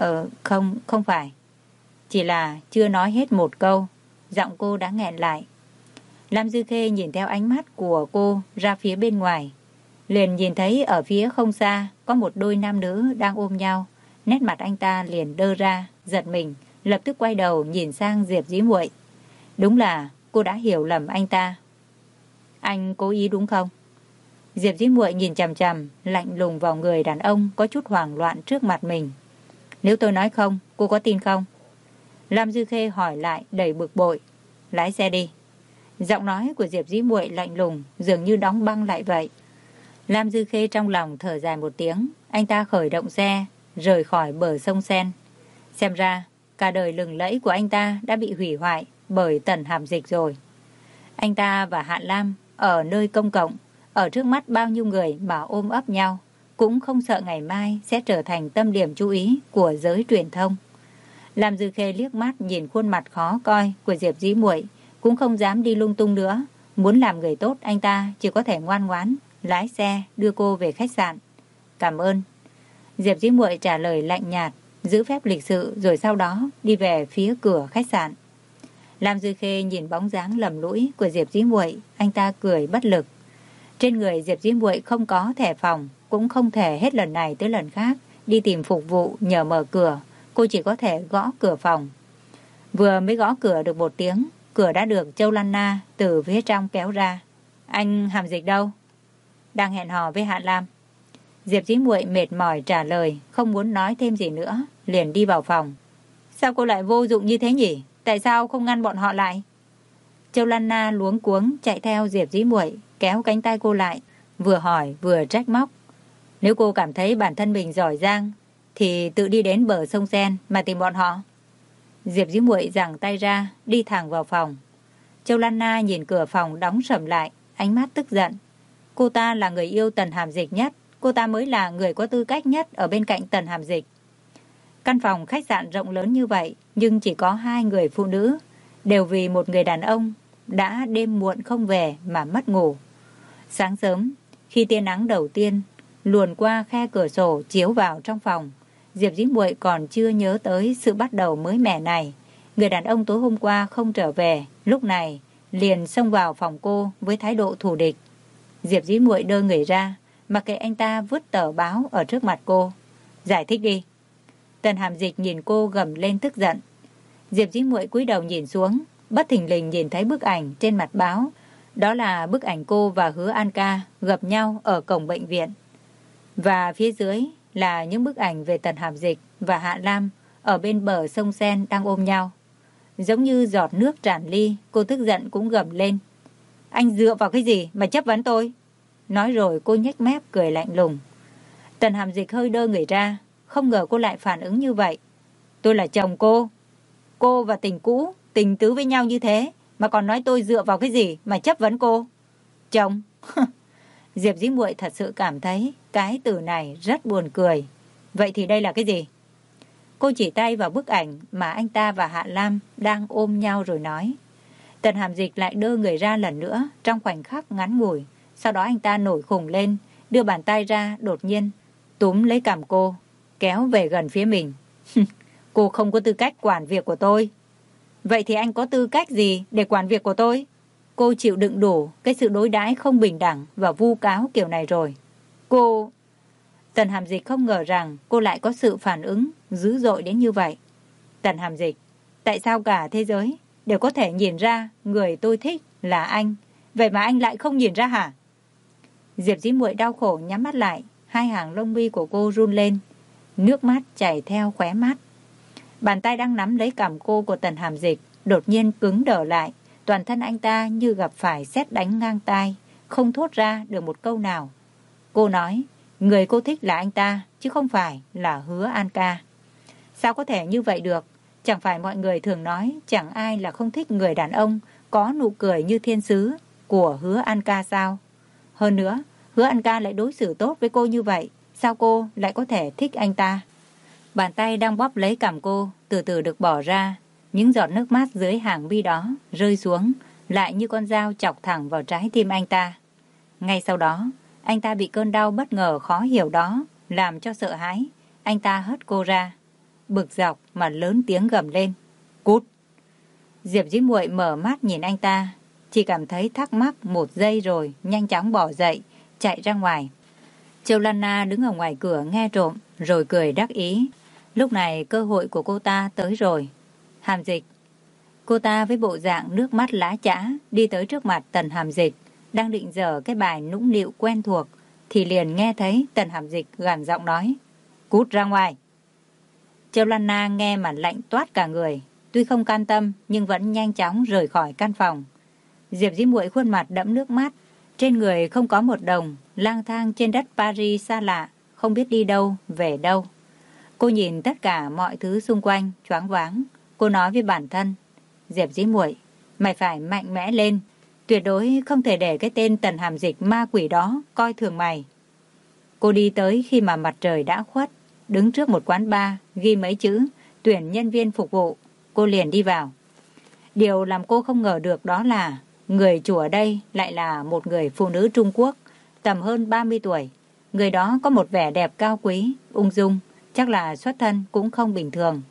Không phải. Chỉ là chưa nói hết một câu, giọng cô đã nghẹn lại. Lam Dư Khê nhìn theo ánh mắt của cô ra phía bên ngoài, liền nhìn thấy ở phía không xa có một đôi nam nữ đang ôm nhau. Nét mặt anh ta liền đơ ra, giật mình, lập tức quay đầu nhìn sang Diệp Dĩ Muội. Đúng là cô đã hiểu lầm anh ta. Anh cố ý đúng không? Diệp Dĩ Muội nhìn chằm chằm, lạnh lùng vào người đàn ông có chút hoảng loạn trước mặt mình. Nếu tôi nói không, cô có tin không? Lam Dư Khê hỏi lại đầy bực bội. Lái xe đi. Giọng nói của Diệp Dĩ Muội lạnh lùng, dường như đóng băng lại vậy. Lam Dư Khê trong lòng thở dài một tiếng, anh ta khởi động xe, rời khỏi bờ sông Sen. Xem ra, cả đời lừng lẫy của anh ta đã bị hủy hoại bởi Tần Hàm Dịch rồi. Anh ta và Hạ Lam ở nơi công cộng, ở trước mắt bao nhiêu người mà ôm ấp nhau, cũng không sợ ngày mai sẽ trở thành tâm điểm chú ý của giới truyền thông. Lam Dư Khê liếc mắt nhìn khuôn mặt khó coi của Diệp Dĩ Muội, cũng không dám đi lung tung nữa. Muốn làm người tốt, anh ta chỉ có thể ngoan ngoãn lái xe đưa cô về khách sạn. Cảm ơn. Diệp Dĩ Muội trả lời lạnh nhạt, giữ phép lịch sự, rồi sau đó đi về phía cửa khách sạn. Lam Dư Khê nhìn bóng dáng lầm lũi của Diệp Dĩ Muội, anh ta cười bất lực. Trên người Diệp Dĩ Muội không có thẻ phòng, cũng không thể hết lần này tới lần khác đi tìm phục vụ nhờ mở cửa, cô chỉ có thể gõ cửa phòng. Vừa mới gõ cửa được một tiếng, cửa đã được Châu Lan Na từ phía trong kéo ra. Anh Hàm Dịch đâu? Đang hẹn hò với Hạ Lam. Diệp Dĩ Muội mệt mỏi trả lời, không muốn nói thêm gì nữa, liền đi vào phòng. Sao cô lại vô dụng như thế nhỉ? Tại sao không ngăn bọn họ lại? Châu Lan Na luống cuống chạy theo Diệp Dĩ Muội, kéo cánh tay cô lại, vừa hỏi vừa trách móc. Nếu cô cảm thấy bản thân mình giỏi giang, thì tự đi đến bờ sông Sen mà tìm bọn họ. Diệp Dĩ Muội giằng tay ra, đi thẳng vào phòng. Châu Lan Na nhìn cửa phòng đóng sầm lại, ánh mắt tức giận. Cô ta là người yêu Tần Hàm Dịch nhất, cô ta mới là người có tư cách nhất ở bên cạnh Tần Hàm Dịch. Căn phòng khách sạn rộng lớn như vậy, nhưng chỉ có 2 người phụ nữ, đều vì một người đàn ông đã đêm muộn không về mà mất ngủ. Sáng sớm, khi tia nắng đầu tiên luồn qua khe cửa sổ chiếu vào trong phòng, Diệp Dĩ Muội còn chưa nhớ tới sự bắt đầu mới mẻ này. Người đàn ông tối hôm qua không trở về, lúc này liền xông vào phòng cô với thái độ thù địch. Diệp Dĩ Muội đơ người ra, mặc kệ anh ta vứt tờ báo ở trước mặt cô. Giải thích đi. Tần Hàm Dịch nhìn cô gầm lên tức giận. Diệp Dĩ Muội cúi đầu nhìn xuống, bất thình lình nhìn thấy bức ảnh trên mặt báo. Đó là bức ảnh cô và Hứa An Ca gặp nhau ở cổng bệnh viện. Và phía dưới là những bức ảnh về Tần Hàm Dịch và Hạ Lam ở bên bờ sông Sen đang ôm nhau. Giống như giọt nước tràn ly, cô tức giận cũng gầm lên. Anh dựa vào cái gì mà chấp vấn tôi? Nói rồi cô nhếch mép cười lạnh lùng. Tần Hàm Dịch hơi đơ người ra, không ngờ cô lại phản ứng như vậy. Tôi là chồng cô. Cô và tình cũ, tình tứ với nhau như thế, mà còn nói tôi dựa vào cái gì mà chấp vấn cô? Chồng? Diệp Dĩ Muội thật sự cảm thấy cái từ này rất buồn cười. Vậy thì đây là cái gì? Cô chỉ tay vào bức ảnh mà anh ta và Hạ Lam đang ôm nhau rồi nói. Tần Hàm Dịch lại đơ người ra lần nữa trong khoảnh khắc ngắn ngủi. Sau đó anh ta nổi khùng lên, đưa bàn tay ra đột nhiên, túm lấy cằm cô, kéo về gần phía mình. Cô không có tư cách quản việc của tôi. Vậy thì anh có tư cách gì để quản việc của tôi? Cô chịu đựng đủ cái sự đối đãi không bình đẳng và vu cáo kiểu này rồi. Cô... Tần Hàm Dịch không ngờ rằng cô lại có sự phản ứng dữ dội đến như vậy. Tần Hàm Dịch, tại sao cả thế giới đều có thể nhìn ra người tôi thích là anh, vậy mà anh lại không nhìn ra hả? Diệp Dĩ Muội đau khổ nhắm mắt lại, hai hàng lông mi của cô run lên, nước mắt chảy theo khóe mắt. Bàn tay đang nắm lấy cằm cô của Tần Hàm Dịch đột nhiên cứng đờ lại, toàn thân anh ta như gặp phải sét đánh ngang tai, không thốt ra được một câu nào. Cô nói, người cô thích là anh ta, chứ không phải là Hứa An Ca. Sao có thể như vậy được? Chẳng phải mọi người thường nói chẳng ai là không thích người đàn ông có nụ cười như thiên sứ của Hứa An Ca sao? Hơn nữa, Hứa An Ca lại đối xử tốt với cô như vậy, sao cô lại có thể thích anh ta? Bàn tay đang bóp lấy cằm cô từ từ được bỏ ra, những giọt nước mắt dưới hàng mi đó rơi xuống, lại như con dao chọc thẳng vào trái tim anh ta. Ngay sau đó, anh ta bị cơn đau bất ngờ khó hiểu đó làm cho sợ hãi. Anh ta hất cô ra, bực dọc mà lớn tiếng gầm lên. Cút! Diệp Dĩ Muội mở mắt nhìn anh ta, chỉ cảm thấy thắc mắc một giây rồi nhanh chóng bỏ dậy, chạy ra ngoài. Châu Lan Na đứng ở ngoài cửa nghe trộm, rồi cười đắc ý. Lúc này cơ hội của cô ta tới rồi. Hàm Dịch. Cô ta với bộ dạng nước mắt lã chã đi tới trước mặt Tần Hàm Dịch, đang định dở cái bài nũng nịu quen thuộc, thì liền nghe thấy Tần Hàm Dịch gằn giọng nói. Cút ra ngoài! Châu Lan Na nghe mà lạnh toát cả người, tuy không can tâm nhưng vẫn nhanh chóng rời khỏi căn phòng. Diệp Dĩ Muội khuôn mặt đẫm nước mắt, trên người không có một đồng, lang thang trên đất Paris xa lạ, không biết đi đâu, về đâu. Cô nhìn tất cả mọi thứ xung quanh, choáng váng. Cô nói với bản thân, Diệp Dĩ Muội, mày phải mạnh mẽ lên, tuyệt đối không thể để cái tên Tần Hàm Dịch ma quỷ đó coi thường mày. Cô đi tới khi mà mặt trời đã khuất, đứng trước một quán bar, ghi mấy chữ, tuyển nhân viên phục vụ. Cô liền đi vào. Điều làm cô không ngờ được đó là người chủ ở đây lại là một người phụ nữ Trung Quốc, tầm hơn 30 tuổi. Người đó có một vẻ đẹp cao quý, ung dung, chắc là xuất thân cũng không bình thường.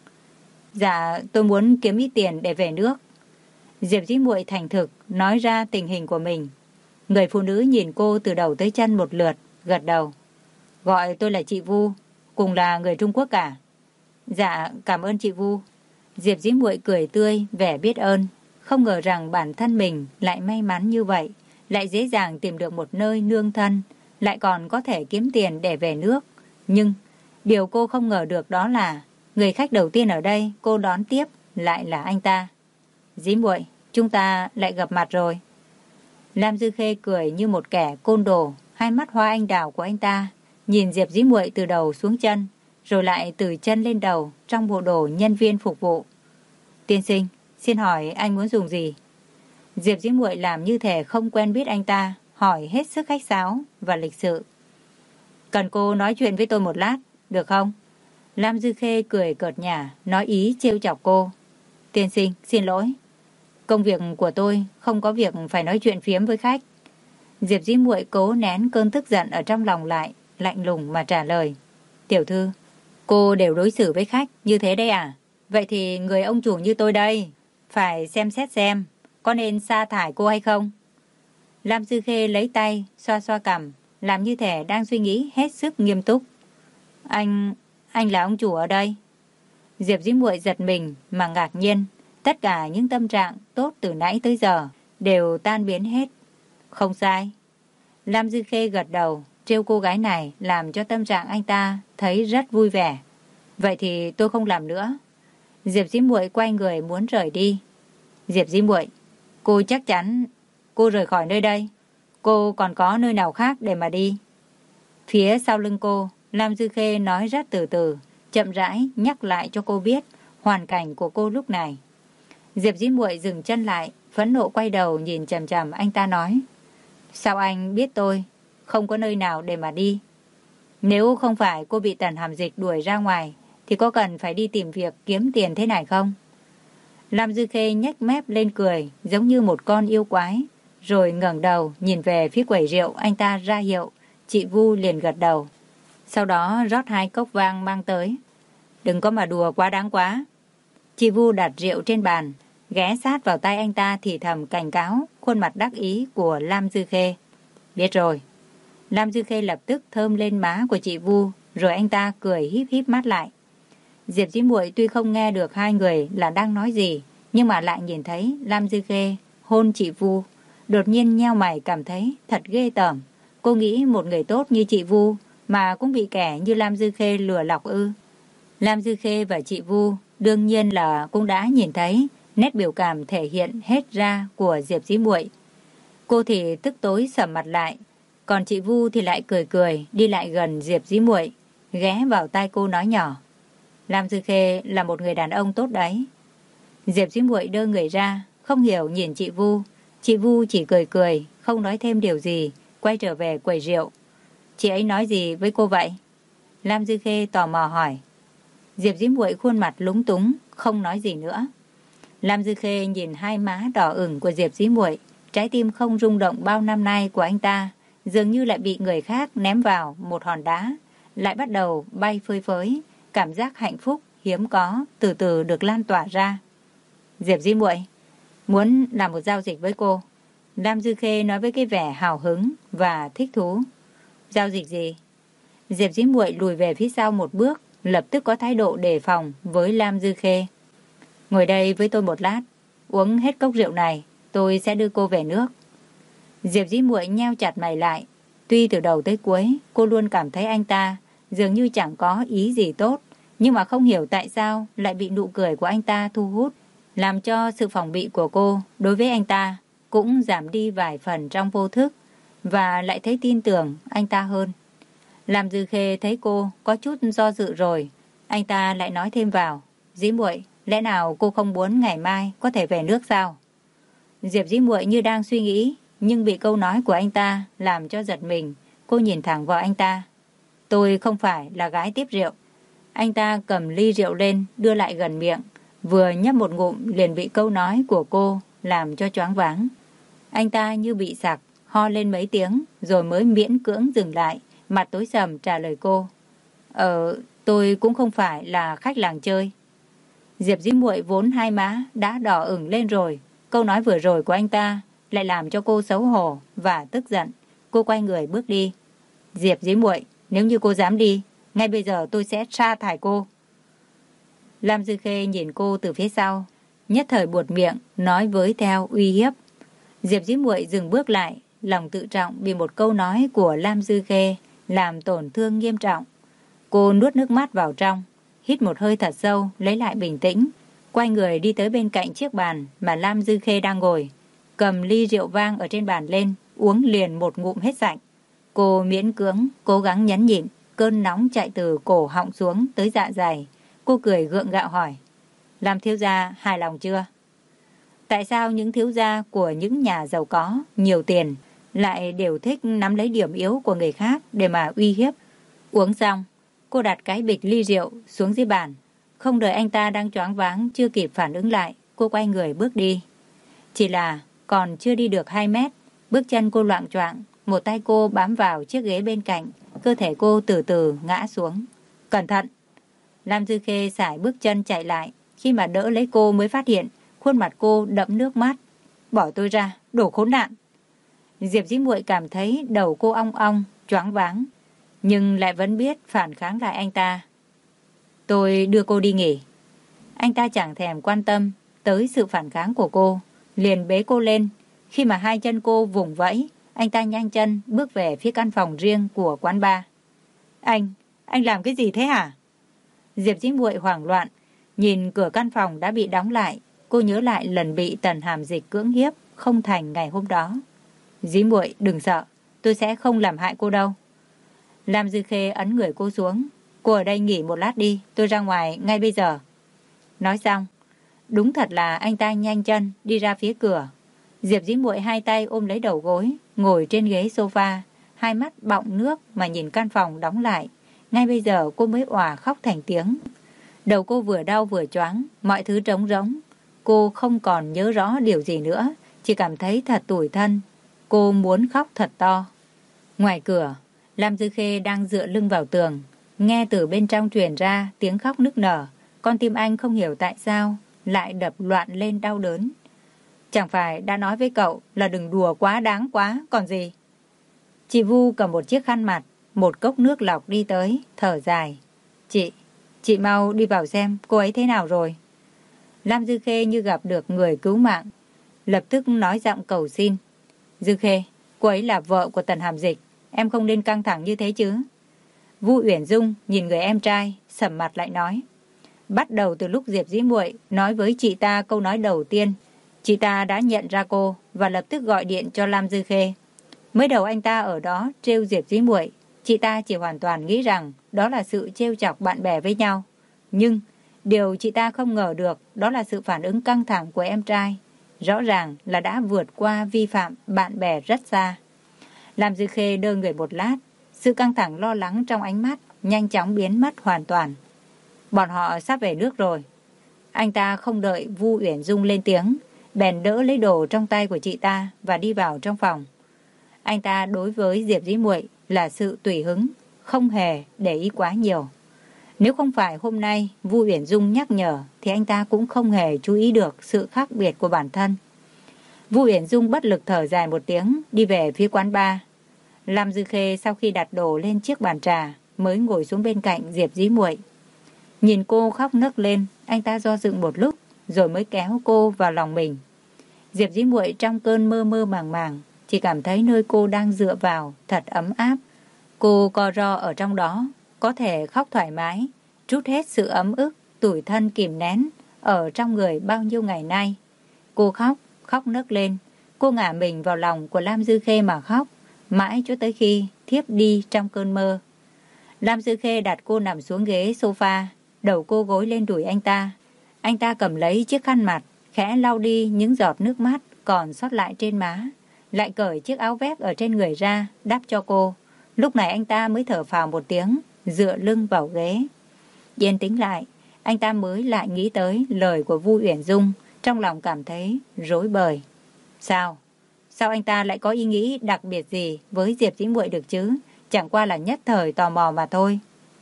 Dạ, tôi muốn kiếm ít tiền để về nước. Diệp Dĩ Muội thành thực nói ra tình hình của mình. Người phụ nữ nhìn cô từ đầu tới chân một lượt, gật đầu. Gọi tôi là chị Vu, cùng là người Trung Quốc cả. Dạ, cảm ơn chị Vu. Diệp Dĩ Muội cười tươi, vẻ biết ơn. Không ngờ rằng bản thân mình lại may mắn như vậy, lại dễ dàng tìm được một nơi nương thân, lại còn có thể kiếm tiền để về nước. Nhưng điều cô không ngờ được đó là người khách đầu tiên ở đây cô đón tiếp lại là anh ta. Dĩ Muội, chúng ta lại gặp mặt rồi. Lam Dư Khê cười như một kẻ côn đồ, hai mắt hoa anh đào của anh ta nhìn Diệp Dĩ Muội từ đầu xuống chân, rồi lại từ chân lên đầu trong bộ đồ nhân viên phục vụ. Tiên sinh, xin hỏi anh muốn dùng gì? Diệp Dĩ Muội làm như thể không quen biết anh ta, hỏi hết sức khách sáo và lịch sự. Cần cô nói chuyện với tôi một lát, được không? Lam Dư Khê cười cợt nhả, nói ý trêu chọc cô. Tiên sinh, xin lỗi. Công việc của tôi không có việc phải nói chuyện phiếm với khách. Diệp Dĩ Muội cố nén cơn tức giận ở trong lòng lại, lạnh lùng mà trả lời. Tiểu thư, cô đều đối xử với khách như thế đây à? Vậy thì người ông chủ như tôi đây, phải xem xét xem có nên sa thải cô hay không? Lam Dư Khê lấy tay xoa xoa cằm, làm như thể đang suy nghĩ hết sức nghiêm túc. Anh là ông chủ ở đây. Diệp Dĩ Muội giật mình mà ngạc nhiên. Tất cả những tâm trạng tốt từ nãy tới giờ đều tan biến hết. Không sai. Lam Dư Khê gật đầu, trêu cô gái này làm cho tâm trạng anh ta thấy rất vui vẻ. Vậy thì tôi không làm nữa. Diệp Dĩ Muội quay người muốn rời đi. Diệp Dĩ Muội, cô chắc chắn cô rời khỏi nơi đây. Cô còn có nơi nào khác để mà đi? Phía sau lưng cô, Lam Dư Khê nói rất từ từ, chậm rãi nhắc lại cho cô biết hoàn cảnh của cô lúc này. Diệp Dĩ Muội dừng chân lại, phẫn nộ quay đầu nhìn chằm chằm anh ta nói. Sao anh biết tôi không có nơi nào để mà đi? Nếu không phải cô bị Tần Hàm Dịch đuổi ra ngoài, thì có cần phải đi tìm việc kiếm tiền thế này không? Lam Dư Khê nhếch mép lên cười, giống như một con yêu quái, rồi ngẩng đầu nhìn về phía quầy rượu, anh ta ra hiệu, chị Vu liền gật đầu. Sau đó rót 2 cốc vang mang tới. Đừng có mà đùa quá đáng quá. Chị Vu đặt rượu trên bàn, ghé sát vào tay anh ta thì thầm cảnh cáo khuôn mặt đắc ý của Lam Dư Khê. Biết rồi. Lam Dư Khê lập tức thơm lên má của chị Vu, rồi anh ta cười híp híp mắt lại. Diệp Dĩ Muội tuy không nghe được hai người là đang nói gì, nhưng mà lại nhìn thấy Lam Dư Khê hôn chị Vu, đột nhiên nheo mày cảm thấy thật ghê tởm. Cô nghĩ một người tốt như chị Vu mà cũng bị kẻ như Lam Dư Khê lừa lọc ư? Lam Dư Khê và chị Vu đương nhiên là cũng đã nhìn thấy nét biểu cảm thể hiện hết ra của Diệp Dĩ Muội. Cô thì tức tối sầm mặt lại, còn chị Vu thì lại cười cười đi lại gần Diệp Dĩ Muội, ghé vào tai cô nói nhỏ. Lam Dư Khê là một người đàn ông tốt đấy. Diệp Dĩ Muội đơ người ra, không hiểu nhìn chị Vu. Chị Vu chỉ cười cười, không nói thêm điều gì, quay trở về quầy rượu. Chị ấy nói gì với cô vậy? Lam Dư Khê tò mò hỏi. Diệp Dĩ Muội khuôn mặt lúng túng, không nói gì nữa. Lam Dư Khê nhìn hai má đỏ ửng của Diệp Dĩ Muội, trái tim không rung động bao năm nay của anh ta dường như lại bị người khác ném vào một hòn đá, lại bắt đầu bay phơi phới, cảm giác hạnh phúc hiếm có từ từ được lan tỏa ra. Diệp Dĩ Muội muốn làm một giao dịch với cô. Lam Dư Khê nói với cái vẻ hào hứng và thích thú. Giao dịch gì? Diệp Dĩ Muội lùi về phía sau một bước, lập tức có thái độ đề phòng với Lam Dư Khê. Ngồi đây với tôi một lát, uống hết cốc rượu này, tôi sẽ đưa cô về nước. Diệp Dĩ Muội nheo chặt mày lại. Tuy từ đầu tới cuối, cô luôn cảm thấy anh ta dường như chẳng có ý gì tốt, nhưng mà không hiểu tại sao lại bị nụ cười của anh ta thu hút, làm cho sự phòng bị của cô đối với anh ta cũng giảm đi vài phần trong vô thức, và lại thấy tin tưởng anh ta hơn. Lam Dư Khê thấy cô có chút do dự rồi, anh ta lại nói thêm vào. Dĩ Muội, lẽ nào cô không muốn ngày mai có thể về nước sao? Diệp Dĩ Muội như đang suy nghĩ, nhưng bị câu nói của anh ta làm cho giật mình. Cô nhìn thẳng vào anh ta. Tôi không phải là gái tiếp rượu. Anh ta cầm ly rượu lên, đưa lại gần miệng, vừa nhấp một ngụm liền bị câu nói của cô làm cho choáng váng. Anh ta như bị sặc, ho lên mấy tiếng rồi mới miễn cưỡng dừng lại, mặt tối sầm trả lời cô. Tôi cũng không phải là khách làng chơi. Diệp Dĩ Muội vốn hai má đã đỏ ửng lên rồi, câu nói vừa rồi của anh ta lại làm cho cô xấu hổ và tức giận. Cô quay người bước đi. Diệp Dĩ Muội, nếu như cô dám đi, ngay bây giờ tôi sẽ sa thải cô. Lam Dư Khê nhìn cô từ phía sau, nhất thời buột miệng nói với theo uy hiếp. Diệp Dĩ Muội dừng bước lại, lòng tự trọng bị một câu nói của Lam Dư Khê làm tổn thương nghiêm trọng. Cô nuốt nước mắt vào trong, hít một hơi thật sâu, lấy lại bình tĩnh, quay người đi tới bên cạnh chiếc bàn mà Lam Dư Khê đang ngồi, cầm ly rượu vang ở trên bàn lên, uống liền một ngụm hết sạch. Cô miễn cưỡng, cố gắng nhẫn nhịn, cơn nóng chạy từ cổ họng xuống tới dạ dày. Cô cười gượng gạo hỏi, Lam thiếu gia hài lòng chưa? Tại sao những thiếu gia của những nhà giàu có, nhiều tiền lại đều thích nắm lấy điểm yếu của người khác để mà uy hiếp? Uống xong, cô đặt cái bịch ly rượu xuống dưới bàn. Không đợi anh ta đang choáng váng chưa kịp phản ứng lại, cô quay người bước đi. Chỉ là còn chưa đi được 2 mét, bước chân cô loạng choạng, một tay cô bám vào chiếc ghế bên cạnh, cơ thể cô từ từ ngã xuống. Cẩn thận! Lam Dư Khê sải bước chân chạy lại, khi mà đỡ lấy cô mới phát hiện khuôn mặt cô đẫm nước mắt. Bỏ tôi ra, đồ khốn nạn! Diệp Dĩ Muội cảm thấy đầu cô ong ong, choáng váng, nhưng lại vẫn biết phản kháng lại anh ta. Tôi đưa cô đi nghỉ. Anh ta chẳng thèm quan tâm tới sự phản kháng của cô, liền bế cô lên. Khi mà hai chân cô vùng vẫy, anh ta nhanh chân bước về phía căn phòng riêng của quán bar. Anh làm cái gì thế hả? Diệp Dĩ Muội hoảng loạn, nhìn cửa căn phòng đã bị đóng lại. Cô nhớ lại lần bị Tần Hàm Dịch cưỡng hiếp không thành ngày hôm đó. Dĩ Muội đừng sợ, tôi sẽ không làm hại cô đâu. Lam Dư Khê ấn người cô xuống. Cô ở đây nghỉ một lát đi, tôi ra ngoài ngay bây giờ. Nói xong, đúng thật là anh ta nhanh chân đi ra phía cửa. Diệp Dĩ Muội hai tay ôm lấy đầu gối, ngồi trên ghế sofa, hai mắt bọng nước mà nhìn căn phòng đóng lại. Ngay bây giờ cô mới òa khóc thành tiếng. Đầu cô vừa đau vừa choáng, mọi thứ trống rỗng. Cô không còn nhớ rõ điều gì nữa, chỉ cảm thấy thật tủi thân. Cô muốn khóc thật to. Ngoài cửa, Lam Dư Khê đang dựa lưng vào tường. Nghe từ bên trong truyền ra tiếng khóc nức nở. Con tim anh không hiểu tại sao lại đập loạn lên đau đớn. Chẳng phải đã nói với cậu là đừng đùa quá đáng quá còn gì. Chị Vu cầm một chiếc khăn mặt, một cốc nước lọc đi tới, thở dài. Chị mau đi vào xem cô ấy thế nào rồi. Lam Dư Khê như gặp được người cứu mạng, lập tức nói giọng cầu xin. Dư Khê, cô ấy là vợ của Tần Hàm Dịch, em không nên căng thẳng như thế chứ. Vu Uyển Dung nhìn người em trai, sầm mặt lại nói. Bắt đầu từ lúc Diệp Dĩ Muội nói với chị ta câu nói đầu tiên, chị ta đã nhận ra cô và lập tức gọi điện cho Lam Dư Khê. Mới đầu anh ta ở đó trêu Diệp Dĩ Muội, chị ta chỉ hoàn toàn nghĩ rằng đó là sự trêu chọc bạn bè với nhau. Nhưng điều chị ta không ngờ được đó là sự phản ứng căng thẳng của em trai. Rõ ràng là đã vượt qua vi phạm bạn bè rất xa. Lam Dư Khê đơ người một lát, sự căng thẳng lo lắng trong ánh mắt nhanh chóng biến mất hoàn toàn. Bọn họ sắp về nước rồi. Anh ta không đợi Vu Uyển Dung lên tiếng, bèn đỡ lấy đồ trong tay của chị ta và đi vào trong phòng. Anh ta đối với Diệp Dĩ Muội là sự tùy hứng, không hề để ý quá nhiều. Nếu không phải hôm nay Vu Uyển Dung nhắc nhở thì anh ta cũng không hề chú ý được sự khác biệt của bản thân. Vu Uyển Dung bất lực thở dài một tiếng, đi về phía quán bar. Lam Dư Khê sau khi đặt đồ lên chiếc bàn trà mới ngồi xuống bên cạnh Diệp Dĩ Muội. Nhìn cô khóc nấc lên, anh ta do dự một lúc rồi mới kéo cô vào lòng mình. Diệp Dĩ Muội trong cơn mơ mơ màng màng chỉ cảm thấy nơi cô đang dựa vào thật ấm áp. Cô co ro ở trong đó, có thể khóc thoải mái, trút hết sự ấm ức, tủi thân kìm nén ở trong người bao nhiêu ngày nay. Cô khóc nấc lên. Cô ngả mình vào lòng của Lam Dư Khê mà khóc, mãi cho tới khi thiếp đi trong cơn mơ. Lam Dư Khê đặt cô nằm xuống ghế sofa, đầu cô gối lên đùi anh ta. Anh ta cầm lấy chiếc khăn mặt, khẽ lau đi những giọt nước mắt còn sót lại trên má, lại cởi chiếc áo vest ở trên người ra, đắp cho cô. Lúc này anh ta mới thở phào một tiếng, dựa lưng vào ghế. Yên tĩnh lại, anh ta mới lại nghĩ tới lời của Vu Uyển Dung, trong lòng cảm thấy rối bời. Sao anh ta lại có ý nghĩ đặc biệt gì với Diệp Dĩ Muội được chứ? Chẳng qua là nhất thời tò mò mà thôi.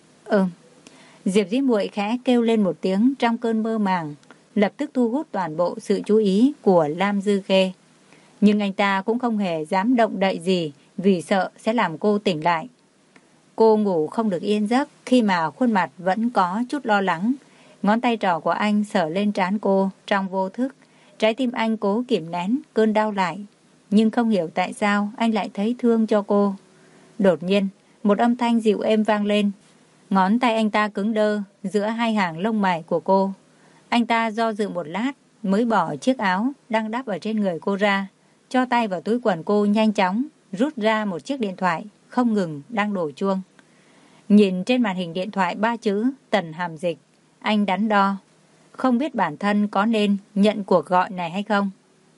Diệp Dĩ Muội khẽ kêu lên một tiếng trong cơn mơ màng, lập tức thu hút toàn bộ sự chú ý của Lam Dư Khê. Nhưng anh ta cũng không hề dám động đậy gì vì sợ sẽ làm cô tỉnh lại. Cô ngủ không được yên giấc khi mà khuôn mặt vẫn có chút lo lắng. Ngón tay trỏ của anh sờ lên trán cô trong vô thức. Trái tim anh cố kìm nén cơn đau lại. Nhưng không hiểu tại sao anh lại thấy thương cho cô. Đột nhiên, một âm thanh dịu êm vang lên. Ngón tay anh ta cứng đơ giữa hai hàng lông mày của cô. Anh ta do dự một lát mới bỏ chiếc áo đang đắp ở trên người cô ra, cho tay vào túi quần cô nhanh chóng, rút ra một chiếc điện thoại không ngừng đang đổ chuông. Nhìn trên màn hình điện thoại 3 chữ Tần Hàm Dịch, anh đắn đo, không biết bản thân có nên nhận cuộc gọi này hay không.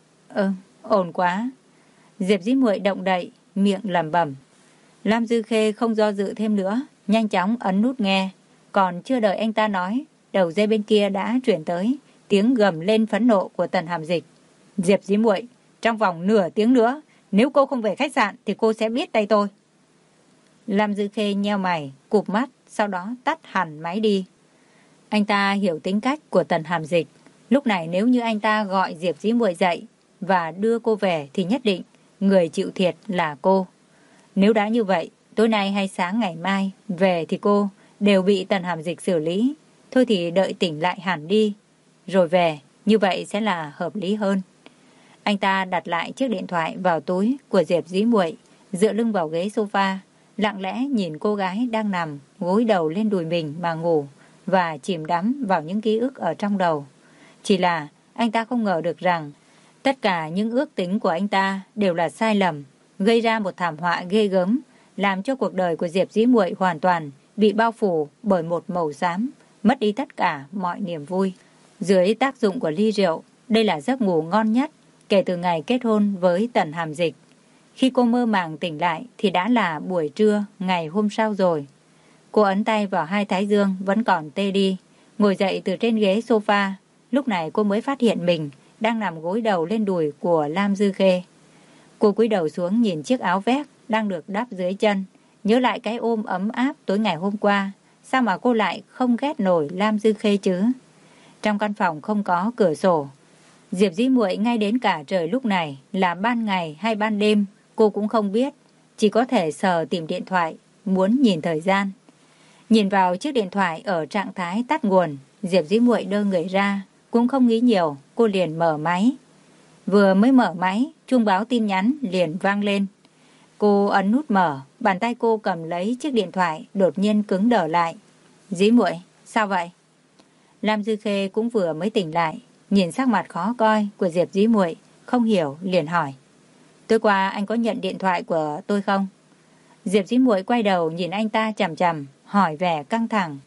Ổn quá. Diệp Dĩ Muội động đậy, miệng lẩm bẩm. Lam Dư Khê không do dự thêm nữa, nhanh chóng ấn nút nghe. Còn chưa đợi anh ta nói, đầu dây bên kia đã chuyển tới tiếng gầm lên phẫn nộ của Tần Hàm Dịch. Diệp Dĩ Muội, trong vòng nửa tiếng nữa, nếu cô không về khách sạn thì cô sẽ biết tay tôi. Lam Dư Khê nheo mày, cụp mắt, sau đó tắt hẳn máy đi. Anh ta hiểu tính cách của Tần Hàm Dịch. Lúc này nếu như anh ta gọi Diệp Dĩ Muội dậy và đưa cô về thì nhất định người chịu thiệt là cô. Nếu đã như vậy, tối nay hay sáng ngày mai về thì cô đều bị Tần Hàm Dịch xử lý. Thôi thì đợi tỉnh lại hẳn đi rồi về, như vậy sẽ là hợp lý hơn. Anh ta đặt lại chiếc điện thoại vào túi của Diệp Dĩ Muội, dựa lưng vào ghế sofa, lặng lẽ nhìn cô gái đang nằm gối đầu lên đùi mình mà ngủ và chìm đắm vào những ký ức ở trong đầu. Chỉ là anh ta không ngờ được rằng tất cả những ước tính của anh ta đều là sai lầm, gây ra một thảm họa ghê gớm, làm cho cuộc đời của Diệp Dĩ Muội hoàn toàn bị bao phủ bởi một màu xám, mất đi tất cả mọi niềm vui. Dưới tác dụng của ly rượu, đây là giấc ngủ ngon nhất kể từ ngày kết hôn với Tần Hàm Dịch. Khi cô mơ màng tỉnh lại thì đã là buổi trưa ngày hôm sau rồi. Cô ấn tay vào hai thái dương vẫn còn tê đi, ngồi dậy từ trên ghế sofa. Lúc này cô mới phát hiện mình đang nằm gối đầu lên đùi của Lam Dư Khê. Cô cúi đầu xuống nhìn chiếc áo vest đang được đắp dưới chân, nhớ lại cái ôm ấm áp tối ngày hôm qua. Sao mà cô lại không ghét nổi Lam Dư Khê chứ? Trong căn phòng không có cửa sổ. Diệp Dĩ Muội ngay đến cả trời lúc này là ban ngày hay ban đêm cô cũng không biết, chỉ có thể sờ tìm điện thoại, muốn nhìn thời gian. Nhìn vào chiếc điện thoại ở trạng thái tắt nguồn, Diệp Dĩ Muội đơ người ra, cũng không nghĩ nhiều, cô liền mở máy. Vừa mới mở máy, chuông báo tin nhắn liền vang lên. Cô ấn nút mở, bàn tay cô cầm lấy chiếc điện thoại đột nhiên cứng đờ lại. Dĩ Muội, sao vậy? Lam Dư Khê cũng vừa mới tỉnh lại, nhìn sắc mặt khó coi của Diệp Dĩ Muội, không hiểu liền hỏi. Tối qua anh có nhận điện thoại của tôi không? Diệp Dĩ Muội quay đầu nhìn anh ta chằm chằm, hỏi vẻ căng thẳng.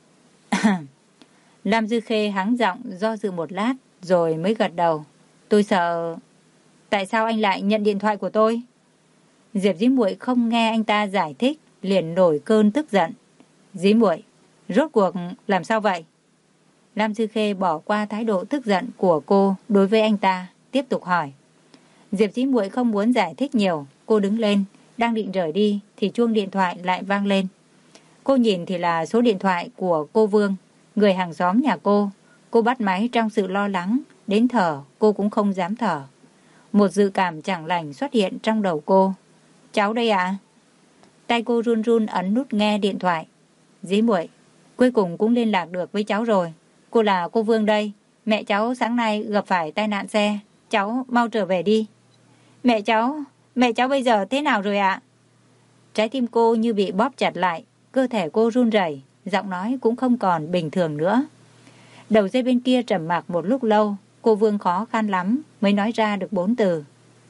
Lam Dư Khê hắng giọng do dự một lát rồi mới gật đầu. Tôi sợ. Tại sao anh lại nhận điện thoại của tôi? Diệp Dĩ Muội không nghe anh ta giải thích, liền nổi cơn tức giận. Dĩ Muội, rốt cuộc làm sao vậy? Lam Dư Khê bỏ qua thái độ tức giận của cô đối với anh ta, tiếp tục hỏi. Diệp Dĩ Muội không muốn giải thích nhiều, cô đứng lên, đang định rời đi thì chuông điện thoại lại vang lên. Cô nhìn thì là số điện thoại của cô Vương, người hàng xóm nhà cô. Cô bắt máy trong sự lo lắng, đến thở cô cũng không dám thở. Một dự cảm chẳng lành xuất hiện trong đầu cô. Cháu đây ạ? Tay cô run run ấn nút nghe điện thoại. Dĩ Muội, cuối cùng cũng liên lạc được với cháu rồi. Cô là cô Vương đây. Mẹ cháu sáng nay gặp phải tai nạn xe. Cháu mau trở về đi. Mẹ cháu bây giờ thế nào rồi ạ? Trái tim cô như bị bóp chặt lại, cơ thể cô run rẩy, giọng nói cũng không còn bình thường nữa. Đầu dây bên kia trầm mặc một lúc lâu, cô Vương khó khăn lắm mới nói ra được 4 từ.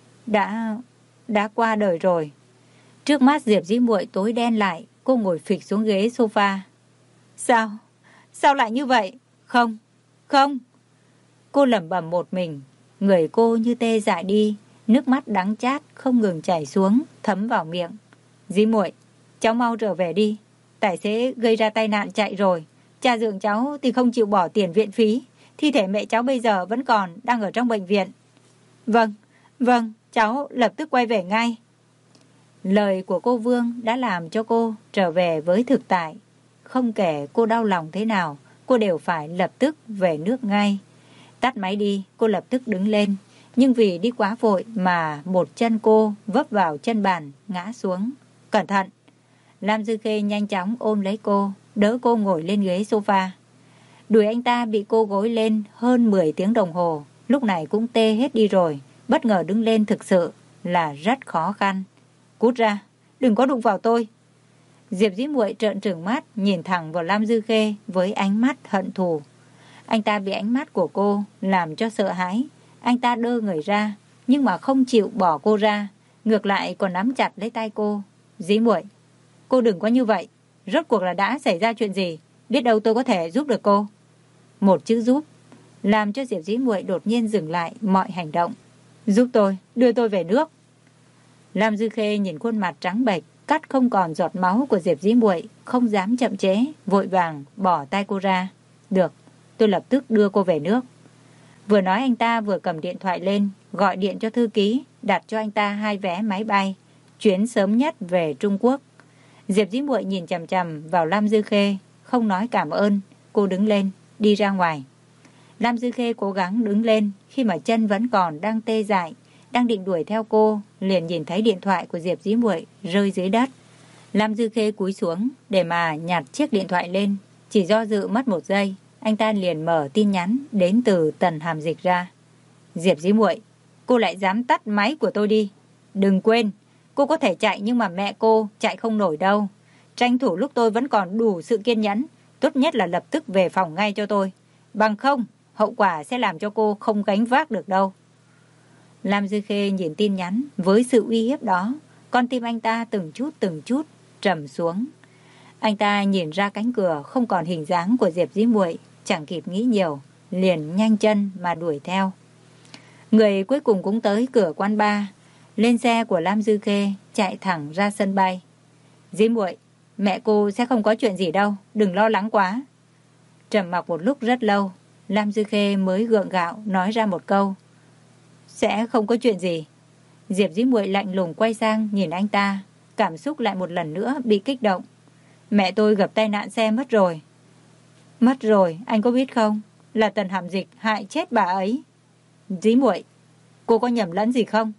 Đã qua đời rồi. Trước mắt Diệp Dĩ Muội tối đen lại, cô ngồi phịch xuống ghế sofa. Sao lại như vậy? Không. Cô lẩm bẩm một mình, người cô như tê dại đi, nước mắt đắng chát không ngừng chảy xuống, thấm vào miệng. Dĩ Muội, cháu mau trở về đi. Tài xế gây ra tai nạn chạy rồi. Cha dượng cháu thì không chịu bỏ tiền viện phí. Thi thể mẹ cháu bây giờ vẫn còn đang ở trong bệnh viện. Vâng, cháu lập tức quay về ngay. Lời của cô Vương đã làm cho cô trở về với thực tại. Không kể cô đau lòng thế nào, cô đều phải lập tức về nước ngay. Tắt máy đi, cô lập tức đứng lên. Nhưng vì đi quá vội mà một chân cô vấp vào chân bàn, ngã xuống. Cẩn thận! Lam Dư Khê nhanh chóng ôm lấy cô, đỡ cô ngồi lên ghế sofa. Đùi anh ta bị cô gối lên hơn 10 tiếng đồng hồ, lúc này cũng tê hết đi rồi. Bất ngờ đứng lên thực sự là rất khó khăn. Cút ra, đừng có đụng vào tôi. Diệp Dĩ Muội trợn trừng mắt nhìn thẳng vào Lam Dư Khê với ánh mắt hận thù. Anh ta bị ánh mắt của cô làm cho sợ hãi. Anh ta đơ người ra, nhưng mà không chịu bỏ cô ra, ngược lại còn nắm chặt lấy tay cô. Dĩ Muội, cô đừng có như vậy. Rốt cuộc là đã xảy ra chuyện gì? Biết đâu tôi có thể giúp được cô. Một chữ giúp làm cho Diệp Dĩ Muội đột nhiên dừng lại mọi hành động. Giúp tôi, đưa tôi về nước. Lam Dư Khê nhìn khuôn mặt trắng bệch, cắt không còn giọt máu của Diệp Dĩ Muội, không dám chậm trễ, vội vàng bỏ tay cô ra. Được, tôi lập tức đưa cô về nước. Vừa nói anh ta vừa cầm điện thoại lên, gọi điện cho thư ký, đặt cho anh ta 2 vé máy bay, chuyến sớm nhất về Trung Quốc. Diệp Dĩ Muội nhìn chằm chằm vào Lam Dư Khê, không nói cảm ơn, cô đứng lên, đi ra ngoài. Lam Dư Khê cố gắng đứng lên, khi mà chân vẫn còn đang tê dại, đang định đuổi theo cô, liền nhìn thấy điện thoại của Diệp Dĩ Muội rơi dưới đất. Lam Dư Khê cúi xuống để mà nhặt chiếc điện thoại lên, chỉ do dự mất 1 giây, anh ta liền mở tin nhắn đến từ Tần Hàm Dịch ra. Diệp Dĩ Muội, cô lại dám tắt máy của tôi đi. Đừng quên, cô có thể chạy nhưng mà mẹ cô chạy không nổi đâu. Tranh thủ lúc tôi vẫn còn đủ sự kiên nhẫn, tốt nhất là lập tức về phòng ngay cho tôi. Bằng không, hậu quả sẽ làm cho cô không gánh vác được đâu. Lam Dư Khê nhìn tin nhắn với sự uy hiếp đó, con tim anh ta từng chút trầm xuống. Anh ta nhìn ra cánh cửa không còn hình dáng của Diệp Dĩ Muội, chẳng kịp nghĩ nhiều, liền nhanh chân mà đuổi theo. Người cuối cùng cũng tới cửa quán bar. lên xe của Lam Dư Khê, chạy thẳng ra sân bay. Dĩ muội, mẹ cô sẽ không có chuyện gì đâu, đừng lo lắng quá. Trầm mặc một lúc rất lâu, Lam Dư Khê mới gượng gạo nói ra một câu. Sẽ không có chuyện gì. Diệp Dĩ muội lạnh lùng quay sang nhìn anh ta, cảm xúc lại một lần nữa bị kích động. Mẹ tôi gặp tai nạn xe mất rồi. Mất rồi, anh có biết không? Là Tần Hàm Dịch hại chết bà ấy. Dĩ muội, cô có nhầm lẫn gì không?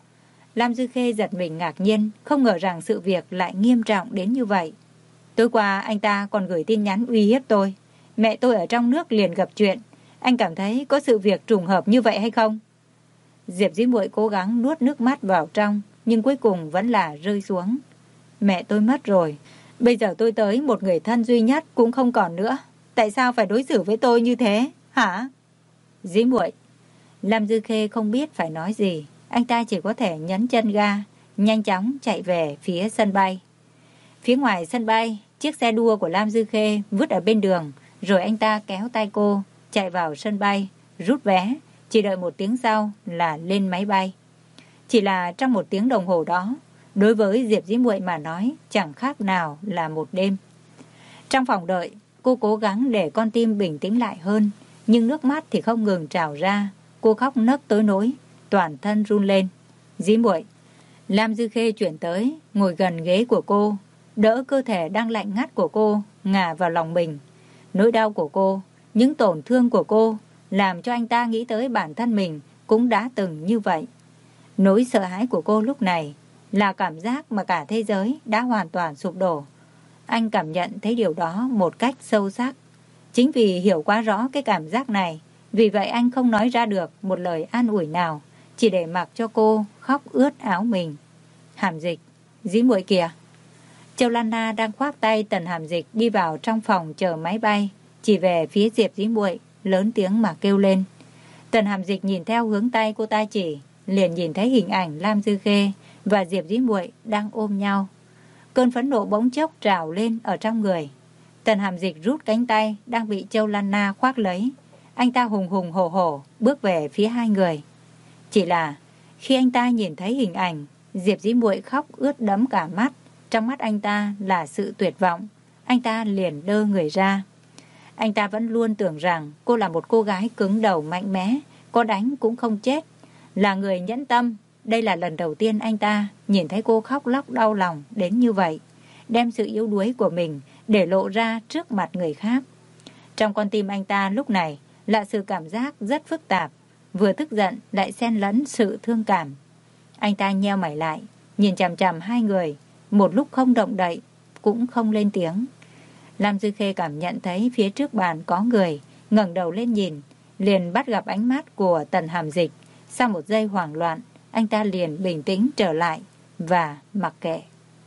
Lam Dư Khê giật mình ngạc nhiên, không ngờ rằng sự việc lại nghiêm trọng đến như vậy. Tối qua anh ta còn gửi tin nhắn uy hiếp tôi. Mẹ tôi ở trong nước liền gặp chuyện. Anh cảm thấy có sự việc trùng hợp như vậy hay không? Diệp Dĩ muội cố gắng nuốt nước mắt vào trong, nhưng cuối cùng vẫn là rơi xuống. Mẹ tôi mất rồi. Bây giờ tôi tới một người thân duy nhất cũng không còn nữa. Tại sao phải đối xử với tôi như thế, hả? Dĩ muội. Lam Dư Khê không biết phải nói gì. Anh ta chỉ có thể nhấn chân ga, nhanh chóng chạy về phía sân bay. Phía ngoài sân bay, chiếc xe đua của Lam Dư Khê vứt ở bên đường, rồi anh ta kéo tay cô, chạy vào sân bay, rút vé, chỉ đợi một tiếng sau là lên máy bay. Chỉ là trong một tiếng đồng hồ đó, đối với Diệp Dĩ muội mà nói chẳng khác nào là một đêm. Trong phòng đợi, cô cố gắng để con tim bình tĩnh lại hơn, nhưng nước mắt thì không ngừng trào ra. Cô khóc nấc tới nỗi toàn thân run lên. Dĩ muội. Lam Dư Khê chuyển tới, ngồi gần ghế của cô, đỡ cơ thể đang lạnh ngắt của cô ngả vào lòng mình. Nỗi đau của cô, những tổn thương của cô làm cho anh ta nghĩ tới bản thân mình cũng đã từng như vậy. Nỗi sợ hãi của cô lúc này là cảm giác mà cả thế giới đã hoàn toàn sụp đổ. Anh cảm nhận thấy điều đó một cách sâu sắc. Chính vì hiểu quá rõ cái cảm giác này, vì vậy anh không nói ra được một lời an ủi nào, chỉ để mặc cho cô khóc ướt áo mình. Hàm Dịch, Dĩ muội kìa. Châu Lan Na đang khoác tay Tần Hàm Dịch đi vào trong phòng chờ máy bay, chỉ về phía Diệp Dĩ muội, lớn tiếng mà kêu lên. Tần Hàm Dịch nhìn theo hướng tay cô ta chỉ, liền nhìn thấy hình ảnh Lam Dư Khê và Diệp Dĩ muội đang ôm nhau. Cơn phẫn nộ bỗng chốc trào lên ở trong người. Tần Hàm Dịch rút cánh tay đang bị Châu Lan Na khoác lấy. Anh ta hùng hùng hổ hổ bước về phía hai người. Chỉ là khi anh ta nhìn thấy hình ảnh Diệp Dĩ muội khóc ướt đẫm cả mắt, trong mắt anh ta là sự tuyệt vọng. Anh ta liền đơ người ra. Anh ta vẫn luôn tưởng rằng cô là một cô gái cứng đầu mạnh mẽ, có đánh cũng không chết, là người nhẫn tâm. Đây là lần đầu tiên anh ta nhìn thấy cô khóc lóc đau lòng đến như vậy, đem sự yếu đuối của mình để lộ ra trước mặt người khác. Trong con tim anh ta lúc này là sự cảm giác rất phức tạp, vừa tức giận lại xen lẫn sự thương cảm. Anh ta nheo mày lại, nhìn chằm chằm hai người, một lúc không động đậy, cũng không lên tiếng. Lam Dư Khê cảm nhận thấy phía trước bàn có người, ngẩng đầu lên nhìn, liền bắt gặp ánh mắt của Tần Hàm Dịch. Sau một giây hoảng loạn, anh ta liền bình tĩnh trở lại và mặc kệ.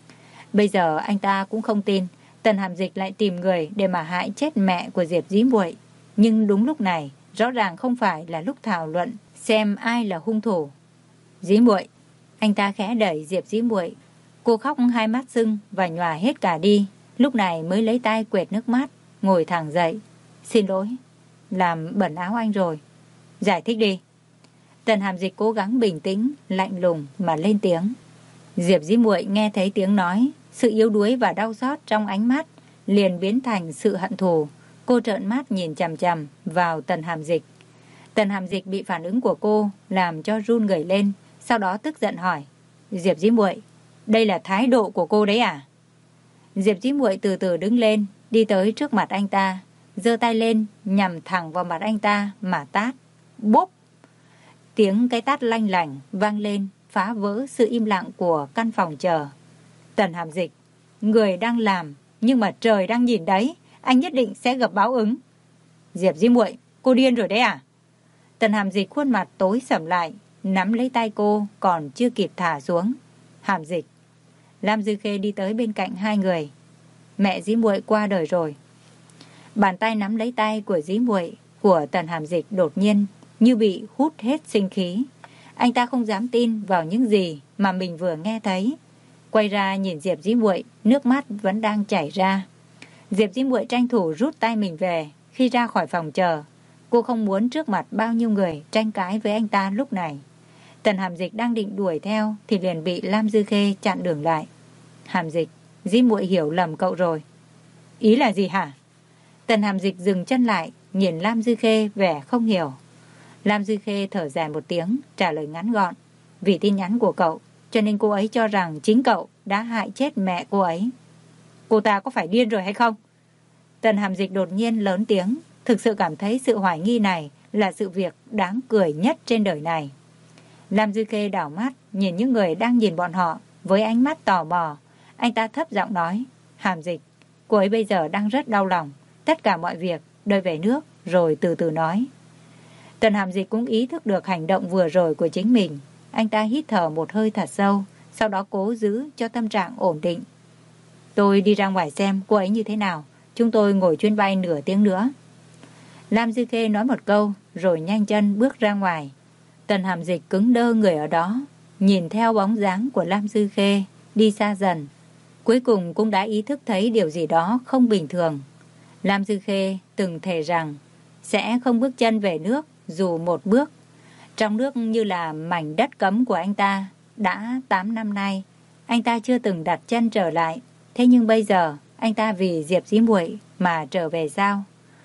Bây giờ anh ta cũng không tin Tần Hàm Dịch lại tìm người để mà hại chết mẹ của Diệp Dĩ muội. Nhưng đúng lúc này, rõ ràng không phải là lúc thảo luận xem ai là hung thủ. Dĩ muội, anh ta khẽ đẩy Diệp Dĩ muội. Cô khóc hai mắt sưng và nhòa hết cả đi, lúc này mới lấy tay quệt nước mắt, ngồi thẳng dậy. Xin lỗi, làm bẩn áo anh rồi. Giải thích đi. Tần Hàm Dịch cố gắng bình tĩnh, lạnh lùng mà lên tiếng. Diệp Dĩ muội nghe thấy tiếng nói, sự yếu đuối và đau xót trong ánh mắt liền biến thành sự hận thù. Cô trợn mắt nhìn chằm chằm vào Tần Hàm Dịch. Tần Hàm Dịch bị phản ứng của cô làm cho run người lên, sau đó tức giận hỏi. Diệp Dĩ muội, đây là thái độ của cô đấy à? Diệp Dĩ muội từ từ đứng lên, đi tới trước mặt anh ta, giơ tay lên nhằm thẳng vào mặt anh ta mà tát. Bốp! Tiếng cái tát lanh lảnh vang lên, phá vỡ sự im lặng của căn phòng chờ. Tần Hàm Dịch, người đang làm, nhưng mà trời đang nhìn đấy, anh nhất định sẽ gặp báo ứng. Diệp Dĩ muội, cô điên rồi đấy à? Tần Hàm Dịch khuôn mặt tối sầm lại, nắm lấy tay cô còn chưa kịp thả xuống. Hàm Dịch. Lam Dư Khê đi tới bên cạnh hai người. Mẹ Dĩ muội qua đời rồi. Bàn tay nắm lấy tay của Dĩ muội của Tần Hàm Dịch đột nhiên như bị hút hết sinh khí. Anh ta không dám tin vào những gì mà mình vừa nghe thấy. Quay ra nhìn Diệp Dĩ muội, nước mắt vẫn đang chảy ra. Diệp Dĩ muội tranh thủ rút tay mình về khi ra khỏi phòng chờ. Cô không muốn trước mặt bao nhiêu người tranh cãi với anh ta lúc này. Tần Hàm Dịch đang định đuổi theo thì liền bị Lam Dư Khê chặn đường lại. Hàm Dịch, dĩ muội hiểu lầm cậu rồi. Ý là gì hả? Tần Hàm Dịch dừng chân lại, nhìn Lam Dư Khê vẻ không hiểu. Lam Dư Khê thở dài một tiếng, trả lời ngắn gọn. Vì tin nhắn của cậu, cho nên cô ấy cho rằng chính cậu đã hại chết mẹ cô ấy. Cô ta có phải điên rồi hay không? Tần Hàm Dịch đột nhiên lớn tiếng, thực sự cảm thấy sự hoài nghi này là sự việc đáng cười nhất trên đời này. Lam Dư Khê đảo mắt, nhìn những người đang nhìn bọn họ với ánh mắt tò mò. Anh ta thấp giọng nói, Hàm Dịch, cô ấy bây giờ đang rất đau lòng. Tất cả mọi việc đợi về nước rồi từ từ nói. Tần Hàm Dịch cũng ý thức được hành động vừa rồi của chính mình. Anh ta hít thở một hơi thật sâu, sau đó cố giữ cho tâm trạng ổn định. Tôi đi ra ngoài xem cô ấy như thế nào. Chúng tôi ngồi chuyến bay nửa tiếng nữa. Lam Dư Khê nói một câu rồi nhanh chân bước ra ngoài. Tần Hàm Dịch cứng đơ người ở đó, nhìn theo bóng dáng của Lam Dư Khê đi xa dần. Cuối cùng cũng đã ý thức thấy điều gì đó không bình thường. Lam Dư Khê từng thề rằng sẽ không bước chân về nước dù một bước. Trong nước như là mảnh đất cấm của anh ta. Đã 8 năm nay, anh ta chưa từng đặt chân trở lại. Thế nhưng bây giờ, anh ta vì Diệp Dĩ Muội mà trở về sao?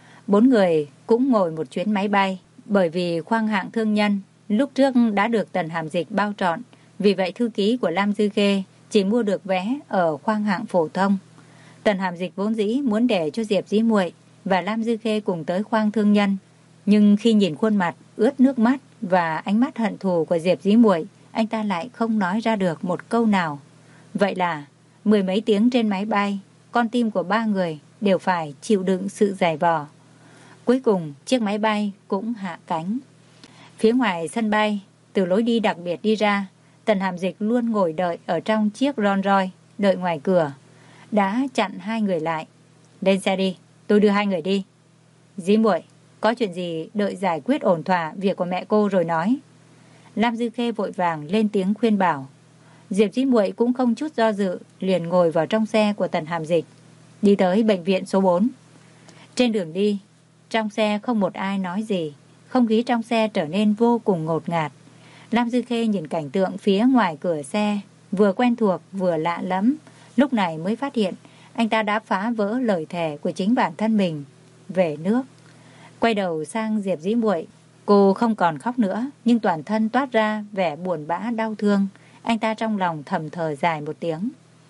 4 người cũng ngồi một chuyến máy bay. Bởi vì khoang hạng thương nhân lúc trước đã được Tần Hàm Dịch bao trọn. Vì vậy thư ký của Lam Dư Khê chỉ mua được vé ở khoang hạng phổ thông. Tần Hàm Dịch vốn dĩ muốn để cho Diệp Dĩ Muội và Lam Dư Khê cùng tới khoang thương nhân. Nhưng khi nhìn khuôn mặt ướt nước mắt và ánh mắt hận thù của Diệp Dĩ Muội, anh ta lại không nói ra được một câu nào. Vậy là 10 mấy tiếng trên máy bay, con tim của 3 người đều phải chịu đựng sự dày vò. Cuối cùng chiếc máy bay cũng hạ cánh. Phía ngoài sân bay, từ lối đi đặc biệt đi ra, Tần Hàm Dịch luôn ngồi đợi ở trong chiếc Rolls Royce, đợi ngoài cửa. Đã chặn 2 người lại. Lên xe đi, tôi đưa 2 người đi. Dĩ Muội, có chuyện gì đợi giải quyết ổn thỏa việc của mẹ cô rồi nói. Lam Dư Khê vội vàng lên tiếng khuyên bảo. Diệp Dĩ Muội cũng không chút do dự, liền ngồi vào trong xe của Tần Hàm Dịch, đi tới bệnh viện số 4. Trên đường đi, trong xe không một ai nói gì, không khí trong xe trở nên vô cùng ngột ngạt. Lam Dư Khê nhìn cảnh tượng phía ngoài cửa xe, vừa quen thuộc vừa lạ lẫm, lúc này mới phát hiện anh ta đã phá vỡ lời thề của chính bản thân mình về nước. Quay đầu sang Diệp Dĩ Muội, cô không còn khóc nữa, nhưng toàn thân toát ra vẻ buồn bã đau thương. Anh ta trong lòng thầm thở dài một tiếng.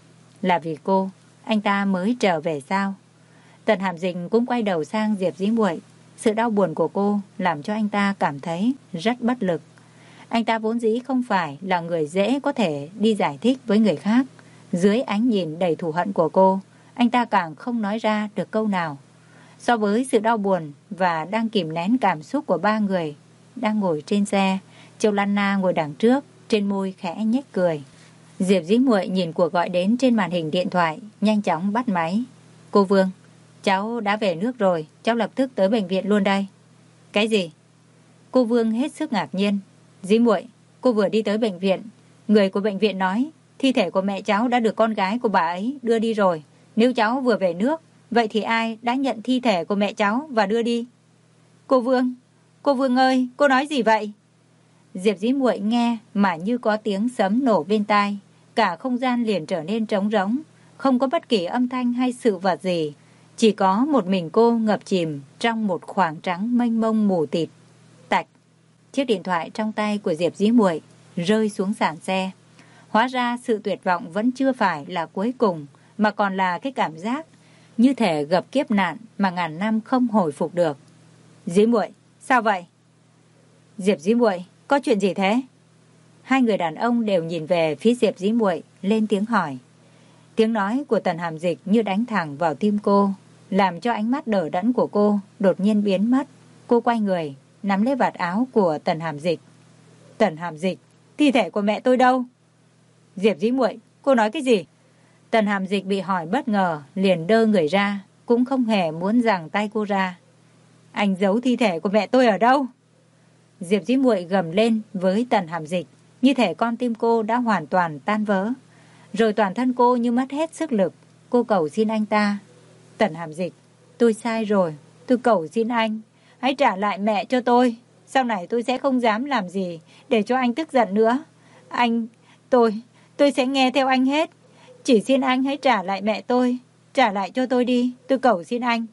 Là vì cô, anh ta mới trở về sao? Tần Hàm Dịch cũng quay đầu sang Diệp Dĩ Muội. Sự đau buồn của cô làm cho anh ta cảm thấy rất bất lực. Anh ta vốn dĩ không phải là người dễ có thể đi giải thích với người khác. Dưới ánh nhìn đầy thù hận của cô, anh ta càng không nói ra được câu nào. So với sự đau buồn và đang kìm nén cảm xúc của 3 người đang ngồi trên xe, Châu Lan Na ngồi đằng trước, trên môi khẽ nhếch cười. Diệp Dĩ Muội nhìn cuộc gọi đến trên màn hình điện thoại, nhanh chóng bắt máy. Cô Vương, cháu đã về nước rồi, cháu lập tức tới bệnh viện luôn đây. Cái gì? Cô Vương hết sức ngạc nhiên. Dĩ Muội, cô vừa đi tới bệnh viện. Người của bệnh viện nói thi thể của mẹ cháu đã được con gái của bà ấy đưa đi rồi. Nếu cháu vừa về nước, vậy thì ai đã nhận thi thể của mẹ cháu và đưa đi? Cô Vương ơi, cô nói gì vậy? Diệp Dĩ Muội nghe mà như có tiếng sấm nổ bên tai. Cả không gian liền trở nên trống rỗng, không có bất kỳ âm thanh hay sự vật gì. Chỉ có một mình cô ngập chìm trong một khoảng trắng mênh mông mù tịt. Tạch, chiếc điện thoại trong tay của Diệp Dĩ Muội rơi xuống sàn xe. Hóa ra sự tuyệt vọng vẫn chưa phải là cuối cùng, mà còn là cái cảm giác như thể gặp kiếp nạn mà ngàn năm không hồi phục được. Dĩ Muội, sao vậy? Diệp Dĩ Muội, có chuyện gì thế? Hai người đàn ông đều nhìn về phía Diệp Dĩ Muội, lên tiếng hỏi. Tiếng nói của Tần Hàm Dịch như đánh thẳng vào tim cô, làm cho ánh mắt đờ đẫn của cô đột nhiên biến mất. Cô quay người, nắm lấy vạt áo của Tần Hàm Dịch. Tần Hàm Dịch, thi thể của mẹ tôi đâu? Diệp Dĩ Muội, cô nói cái gì? Tần Hàm Dịch bị hỏi bất ngờ, liền đơ người ra, cũng không hề muốn giằng tay cô ra. Anh giấu thi thể của mẹ tôi ở đâu? Diệp Dĩ Muội gầm lên với Tần Hàm Dịch, như thể con tim cô đã hoàn toàn tan vỡ. Rồi toàn thân cô như mất hết sức lực. Cô cầu xin anh ta. Tần Hàm Dịch, tôi sai rồi, tôi cầu xin anh, hãy trả lại mẹ cho tôi. Sau này tôi sẽ không dám làm gì để cho anh tức giận nữa. Tôi sẽ nghe theo anh hết. Chỉ xin anh hãy trả lại mẹ tôi. Trả lại cho tôi đi, tôi cầu xin anh.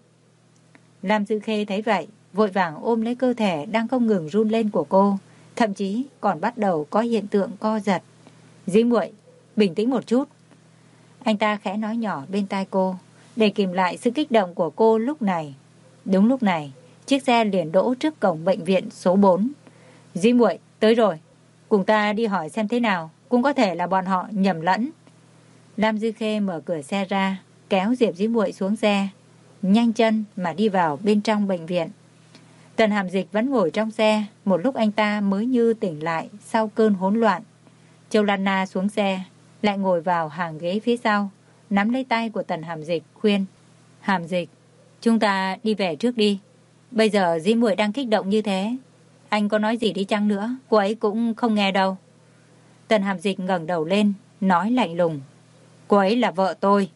Lam Dư Khê thấy vậy, vội vàng ôm lấy cơ thể đang không ngừng run lên của cô, thậm chí còn bắt đầu có hiện tượng co giật. Dĩ muội, bình tĩnh một chút. Anh ta khẽ nói nhỏ bên tai cô, để kìm lại sự kích động của cô lúc này. Đúng lúc này, chiếc xe liền đỗ trước cổng bệnh viện số 4. Dĩ muội, tới rồi. Cùng ta đi hỏi xem thế nào, cũng có thể là bọn họ nhầm lẫn. Lam Dư Khê mở cửa xe ra, kéo Diệp Dĩ muội xuống xe, nhanh chân mà đi vào bên trong bệnh viện. Tần Hàm Dịch vẫn ngồi trong xe, một lúc anh ta mới như tỉnh lại sau cơn hỗn loạn. Châu Lan Na xuống xe, lại ngồi vào hàng ghế phía sau, nắm lấy tay của Tần Hàm Dịch khuyên: Hàm Dịch, chúng ta đi về trước đi. Bây giờ Dĩ muội đang kích động như thế, anh có nói gì đi chăng nữa, cô ấy cũng không nghe đâu. Tần Hàm Dịch ngẩng đầu lên, nói lạnh lùng: Cô ấy là vợ tôi.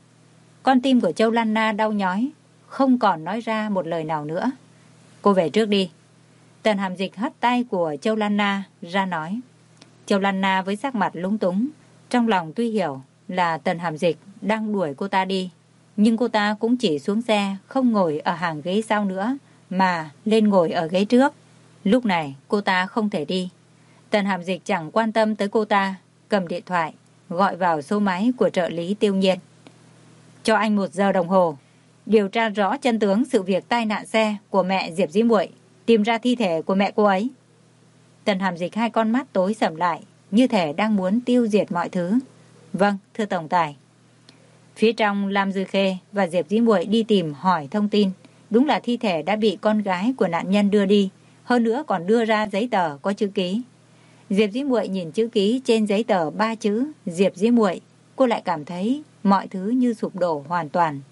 Con tim của Châu Lan Na đau nhói, không còn nói ra một lời nào nữa. Cô về trước đi. Tần Hàm Dịch hất tay của Châu Lan Na ra nói. Châu Lan Na với sắc mặt lúng túng, trong lòng tuy hiểu là Tần Hàm Dịch đang đuổi cô ta đi, nhưng cô ta cũng chỉ xuống xe, không ngồi ở hàng ghế sau nữa, mà lên ngồi ở ghế trước. Lúc này cô ta không thể đi. Tần Hàm Dịch chẳng quan tâm tới cô ta, cầm điện thoại, gọi vào số máy của trợ lý Tiêu Nhiên. Cho anh 1 giờ đồng hồ, điều tra rõ chân tướng sự việc tai nạn xe của mẹ Diệp Dĩ muội, tìm ra thi thể của mẹ cô ấy. Tần Hàm Dịch hai con mắt tối sầm lại, như thể đang muốn tiêu diệt mọi thứ. Vâng, thưa tổng tài. Phía trong, Lam Dư Khê và Diệp Dĩ muội đi tìm hỏi thông tin. Đúng là thi thể đã bị con gái của nạn nhân đưa đi, hơn nữa còn đưa ra giấy tờ có chữ ký. Diệp Dĩ muội nhìn chữ ký trên giấy tờ 3 chữ Diệp Dĩ muội, cô lại cảm thấy mọi thứ như sụp đổ hoàn toàn.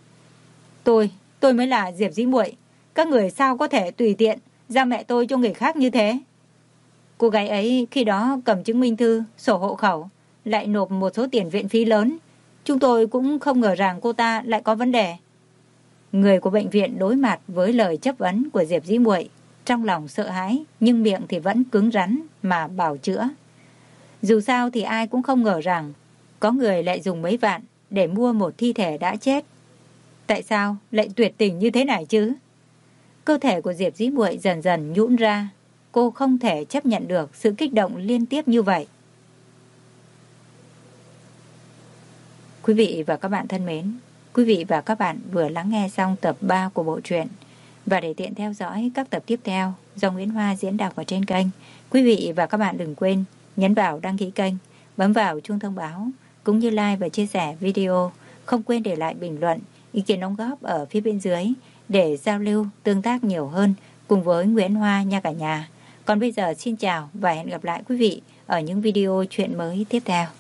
Tôi mới là Diệp Dĩ muội, các người sao có thể tùy tiện giao mẹ tôi cho người khác như thế? Cô gái ấy khi đó cầm chứng minh thư, sổ hộ khẩu, lại nộp một số tiền viện phí lớn. Chúng tôi cũng không ngờ rằng cô ta lại có vấn đề. Người của bệnh viện đối mặt với lời chất vấn của Diệp Dĩ muội, trong lòng sợ hãi, nhưng miệng thì vẫn cứng rắn mà bảo chữa. Dù sao thì ai cũng không ngờ rằng có người lại dùng mấy vạn để mua một thi thể đã chết. Tại sao lại tuyệt tình như thế này chứ? Cơ thể của Diệp Dĩ muội dần dần nhũn ra. Cô không thể chấp nhận được sự kích động liên tiếp như vậy. Quý vị và các bạn thân mến, quý vị và các bạn vừa lắng nghe xong tập 3 của bộ truyện. Và để tiện theo dõi các tập tiếp theo do Nguyễn Hoa diễn đọc ở trên kênh, quý vị và các bạn đừng quên nhấn vào đăng ký kênh, bấm vào chuông thông báo, cũng như like và chia sẻ video. Không quên để lại bình luận, ý kiến đóng góp ở phía bên dưới để giao lưu, tương tác nhiều hơn cùng với Nguyễn Hoa nha cả nhà. Còn bây giờ xin chào và hẹn gặp lại quý vị ở những video chuyện mới tiếp theo.